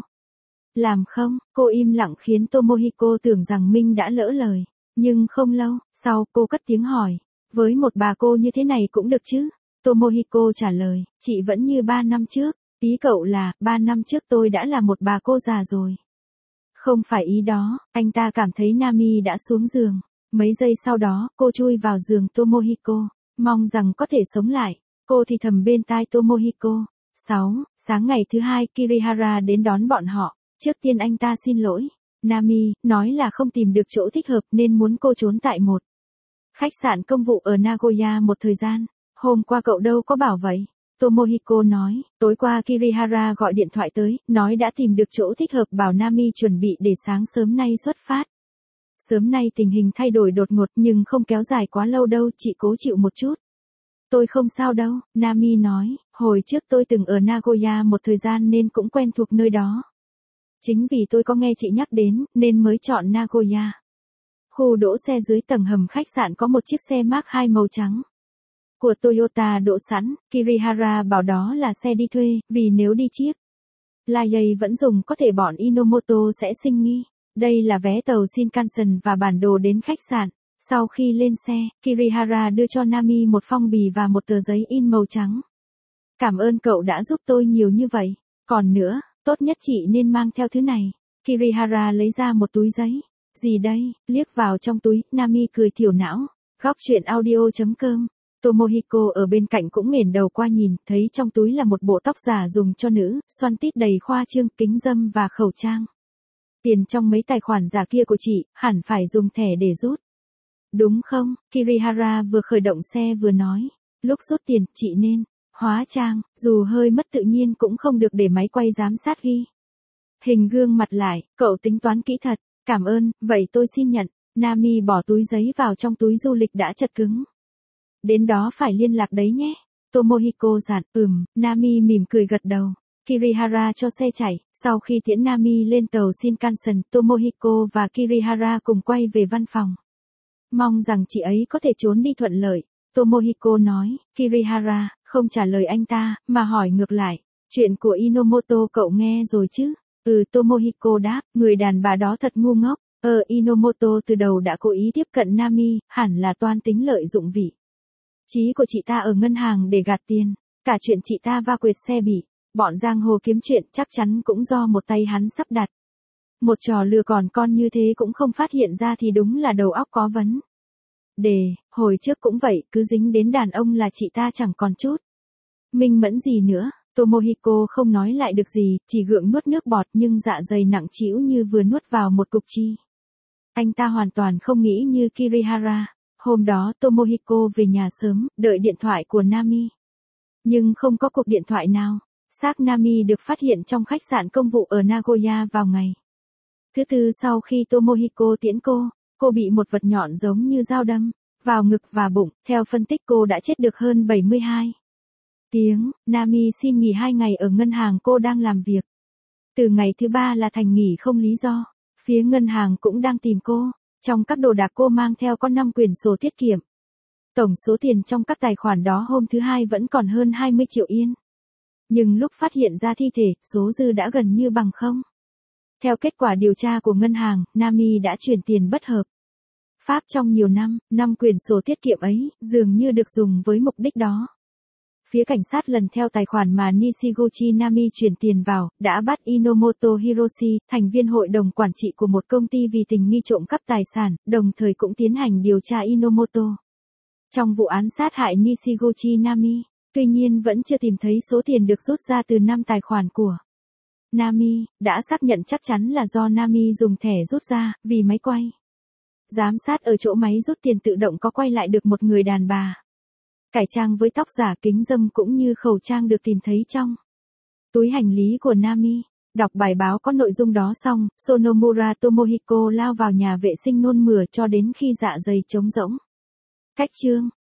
Làm không, cô im lặng khiến Tomohiko tưởng rằng Minh đã lỡ lời. Nhưng không lâu, sau cô cất tiếng hỏi. Với một bà cô như thế này cũng được chứ? Tomohiko trả lời, chị vẫn như ba năm trước. Ý cậu là, ba năm trước tôi đã là một bà cô già rồi. Không phải ý đó, anh ta cảm thấy Nami đã xuống giường. Mấy giây sau đó, cô chui vào giường Tomohiko, mong rằng có thể sống lại. Cô thì thầm bên tai Tomohiko. sáu. Sáng ngày thứ hai Kirihara đến đón bọn họ. Trước tiên anh ta xin lỗi. Nami, nói là không tìm được chỗ thích hợp nên muốn cô trốn tại một khách sạn công vụ ở Nagoya một thời gian. Hôm qua cậu đâu có bảo vậy. Tomohiko nói, tối qua Kirihara gọi điện thoại tới, nói đã tìm được chỗ thích hợp bảo Nami chuẩn bị để sáng sớm nay xuất phát. Sớm nay tình hình thay đổi đột ngột nhưng không kéo dài quá lâu đâu, chị cố chịu một chút. Tôi không sao đâu, Nami nói, hồi trước tôi từng ở Nagoya một thời gian nên cũng quen thuộc nơi đó. Chính vì tôi có nghe chị nhắc đến, nên mới chọn Nagoya. Khu đỗ xe dưới tầng hầm khách sạn có một chiếc xe Mark hai màu trắng của Toyota đỗ sẵn, Kirihara bảo đó là xe đi thuê, vì nếu đi chiếc Lyei vẫn dùng có thể bọn Inomoto sẽ sinh nghi. Đây là vé tàu Shinkansen và bản đồ đến khách sạn. Sau khi lên xe, Kirihara đưa cho Nami một phong bì và một tờ giấy in màu trắng. Cảm ơn cậu đã giúp tôi nhiều như vậy. Còn nữa, tốt nhất chị nên mang theo thứ này. Kirihara lấy ra một túi giấy. Gì đây? Liếc vào trong túi, Nami cười thiểu não. Góc truyện audio chấm com. Tomohiko ở bên cạnh cũng nghển đầu qua nhìn, thấy trong túi là một bộ tóc giả dùng cho nữ, xoăn tít đầy khoa trương, kính râm và khẩu trang. Tiền trong mấy tài khoản giả kia của chị, hẳn phải dùng thẻ để rút. Đúng không? Kirihara vừa khởi động xe vừa nói. Lúc rút tiền, chị nên hóa trang, dù hơi mất tự nhiên cũng không được để máy quay giám sát ghi hình gương mặt lại, cậu tính toán kỹ thật. Cảm ơn, vậy tôi xin nhận. Nami bỏ túi giấy vào trong túi du lịch đã chật cứng. Đến đó phải liên lạc đấy nhé. Tomohiko dặn, ừm, Nami mỉm cười gật đầu. Kirihara cho xe chạy, sau khi tiễn Nami lên tàu Shinkansen, Tomohiko và Kirihara cùng quay về văn phòng. Mong rằng chị ấy có thể trốn đi thuận lợi. Tomohiko nói, Kirihara, không trả lời anh ta, mà hỏi ngược lại. Chuyện của Inomoto cậu nghe rồi chứ? Ừ, Tomohiko đáp, người đàn bà đó thật ngu ngốc. Ờ, Inomoto từ đầu đã cố ý tiếp cận Nami, hẳn là toan tính lợi dụng vị trí của chị ta ở ngân hàng để gạt tiền. Cả chuyện chị ta va quệt xe bị bọn giang hồ kiếm chuyện chắc chắn cũng do một tay hắn sắp đặt. Một trò lừa còn con như thế cũng không phát hiện ra thì đúng là đầu óc có vấn đề. Hồi trước cũng vậy, cứ dính đến đàn ông là chị ta chẳng còn chút minh mẫn gì nữa. Tomohiko không nói lại được gì, chỉ gượng nuốt nước bọt nhưng dạ dày nặng trĩu như vừa nuốt vào một cục chi. Anh ta hoàn toàn không nghĩ như Kirihara. Hôm đó Tomohiko về nhà sớm, đợi điện thoại của Nami. Nhưng không có cuộc điện thoại nào. Xác Nami được phát hiện trong khách sạn công vụ ở Nagoya vào ngày thứ tư sau khi Tomohiko tiễn cô. Cô bị một vật nhọn giống như dao đâm vào ngực và bụng. Theo phân tích cô đã chết được hơn bảy mươi hai Tiếng, Nami xin nghỉ hai ngày ở ngân hàng cô đang làm việc. Từ ngày thứ ba là Thành nghỉ không lý do. Phía ngân hàng cũng đang tìm cô. Trong các đồ đạc cô mang theo có năm quyển sổ tiết kiệm. Tổng số tiền trong các tài khoản đó hôm thứ hai vẫn còn hơn hai mươi triệu yên. Nhưng lúc phát hiện ra thi thể, số dư đã gần như bằng không. Theo kết quả điều tra của ngân hàng, Nami đã chuyển tiền bất hợp pháp trong nhiều năm, năm quyển sổ tiết kiệm ấy dường như được dùng với mục đích đó. Phía cảnh sát lần theo tài khoản mà Nishiguchi Nami chuyển tiền vào, đã bắt Inomoto Hiroshi, thành viên hội đồng quản trị của một công ty vì tình nghi trộm cắp tài sản, đồng thời cũng tiến hành điều tra Inomoto trong vụ án sát hại Nishiguchi Nami. Tuy nhiên vẫn chưa tìm thấy số tiền được rút ra từ năm tài khoản của Nami, đã xác nhận chắc chắn là do Nami dùng thẻ rút ra, vì máy quay giám sát ở chỗ máy rút tiền tự động có quay lại được một người đàn bà cải trang với tóc giả, kính râm cũng như khẩu trang được tìm thấy trong túi hành lý của Nami. Đọc bài báo có nội dung đó xong, Sonomura Tomohiko lao vào nhà vệ sinh nôn mửa cho đến khi dạ dày trống rỗng. Cách chương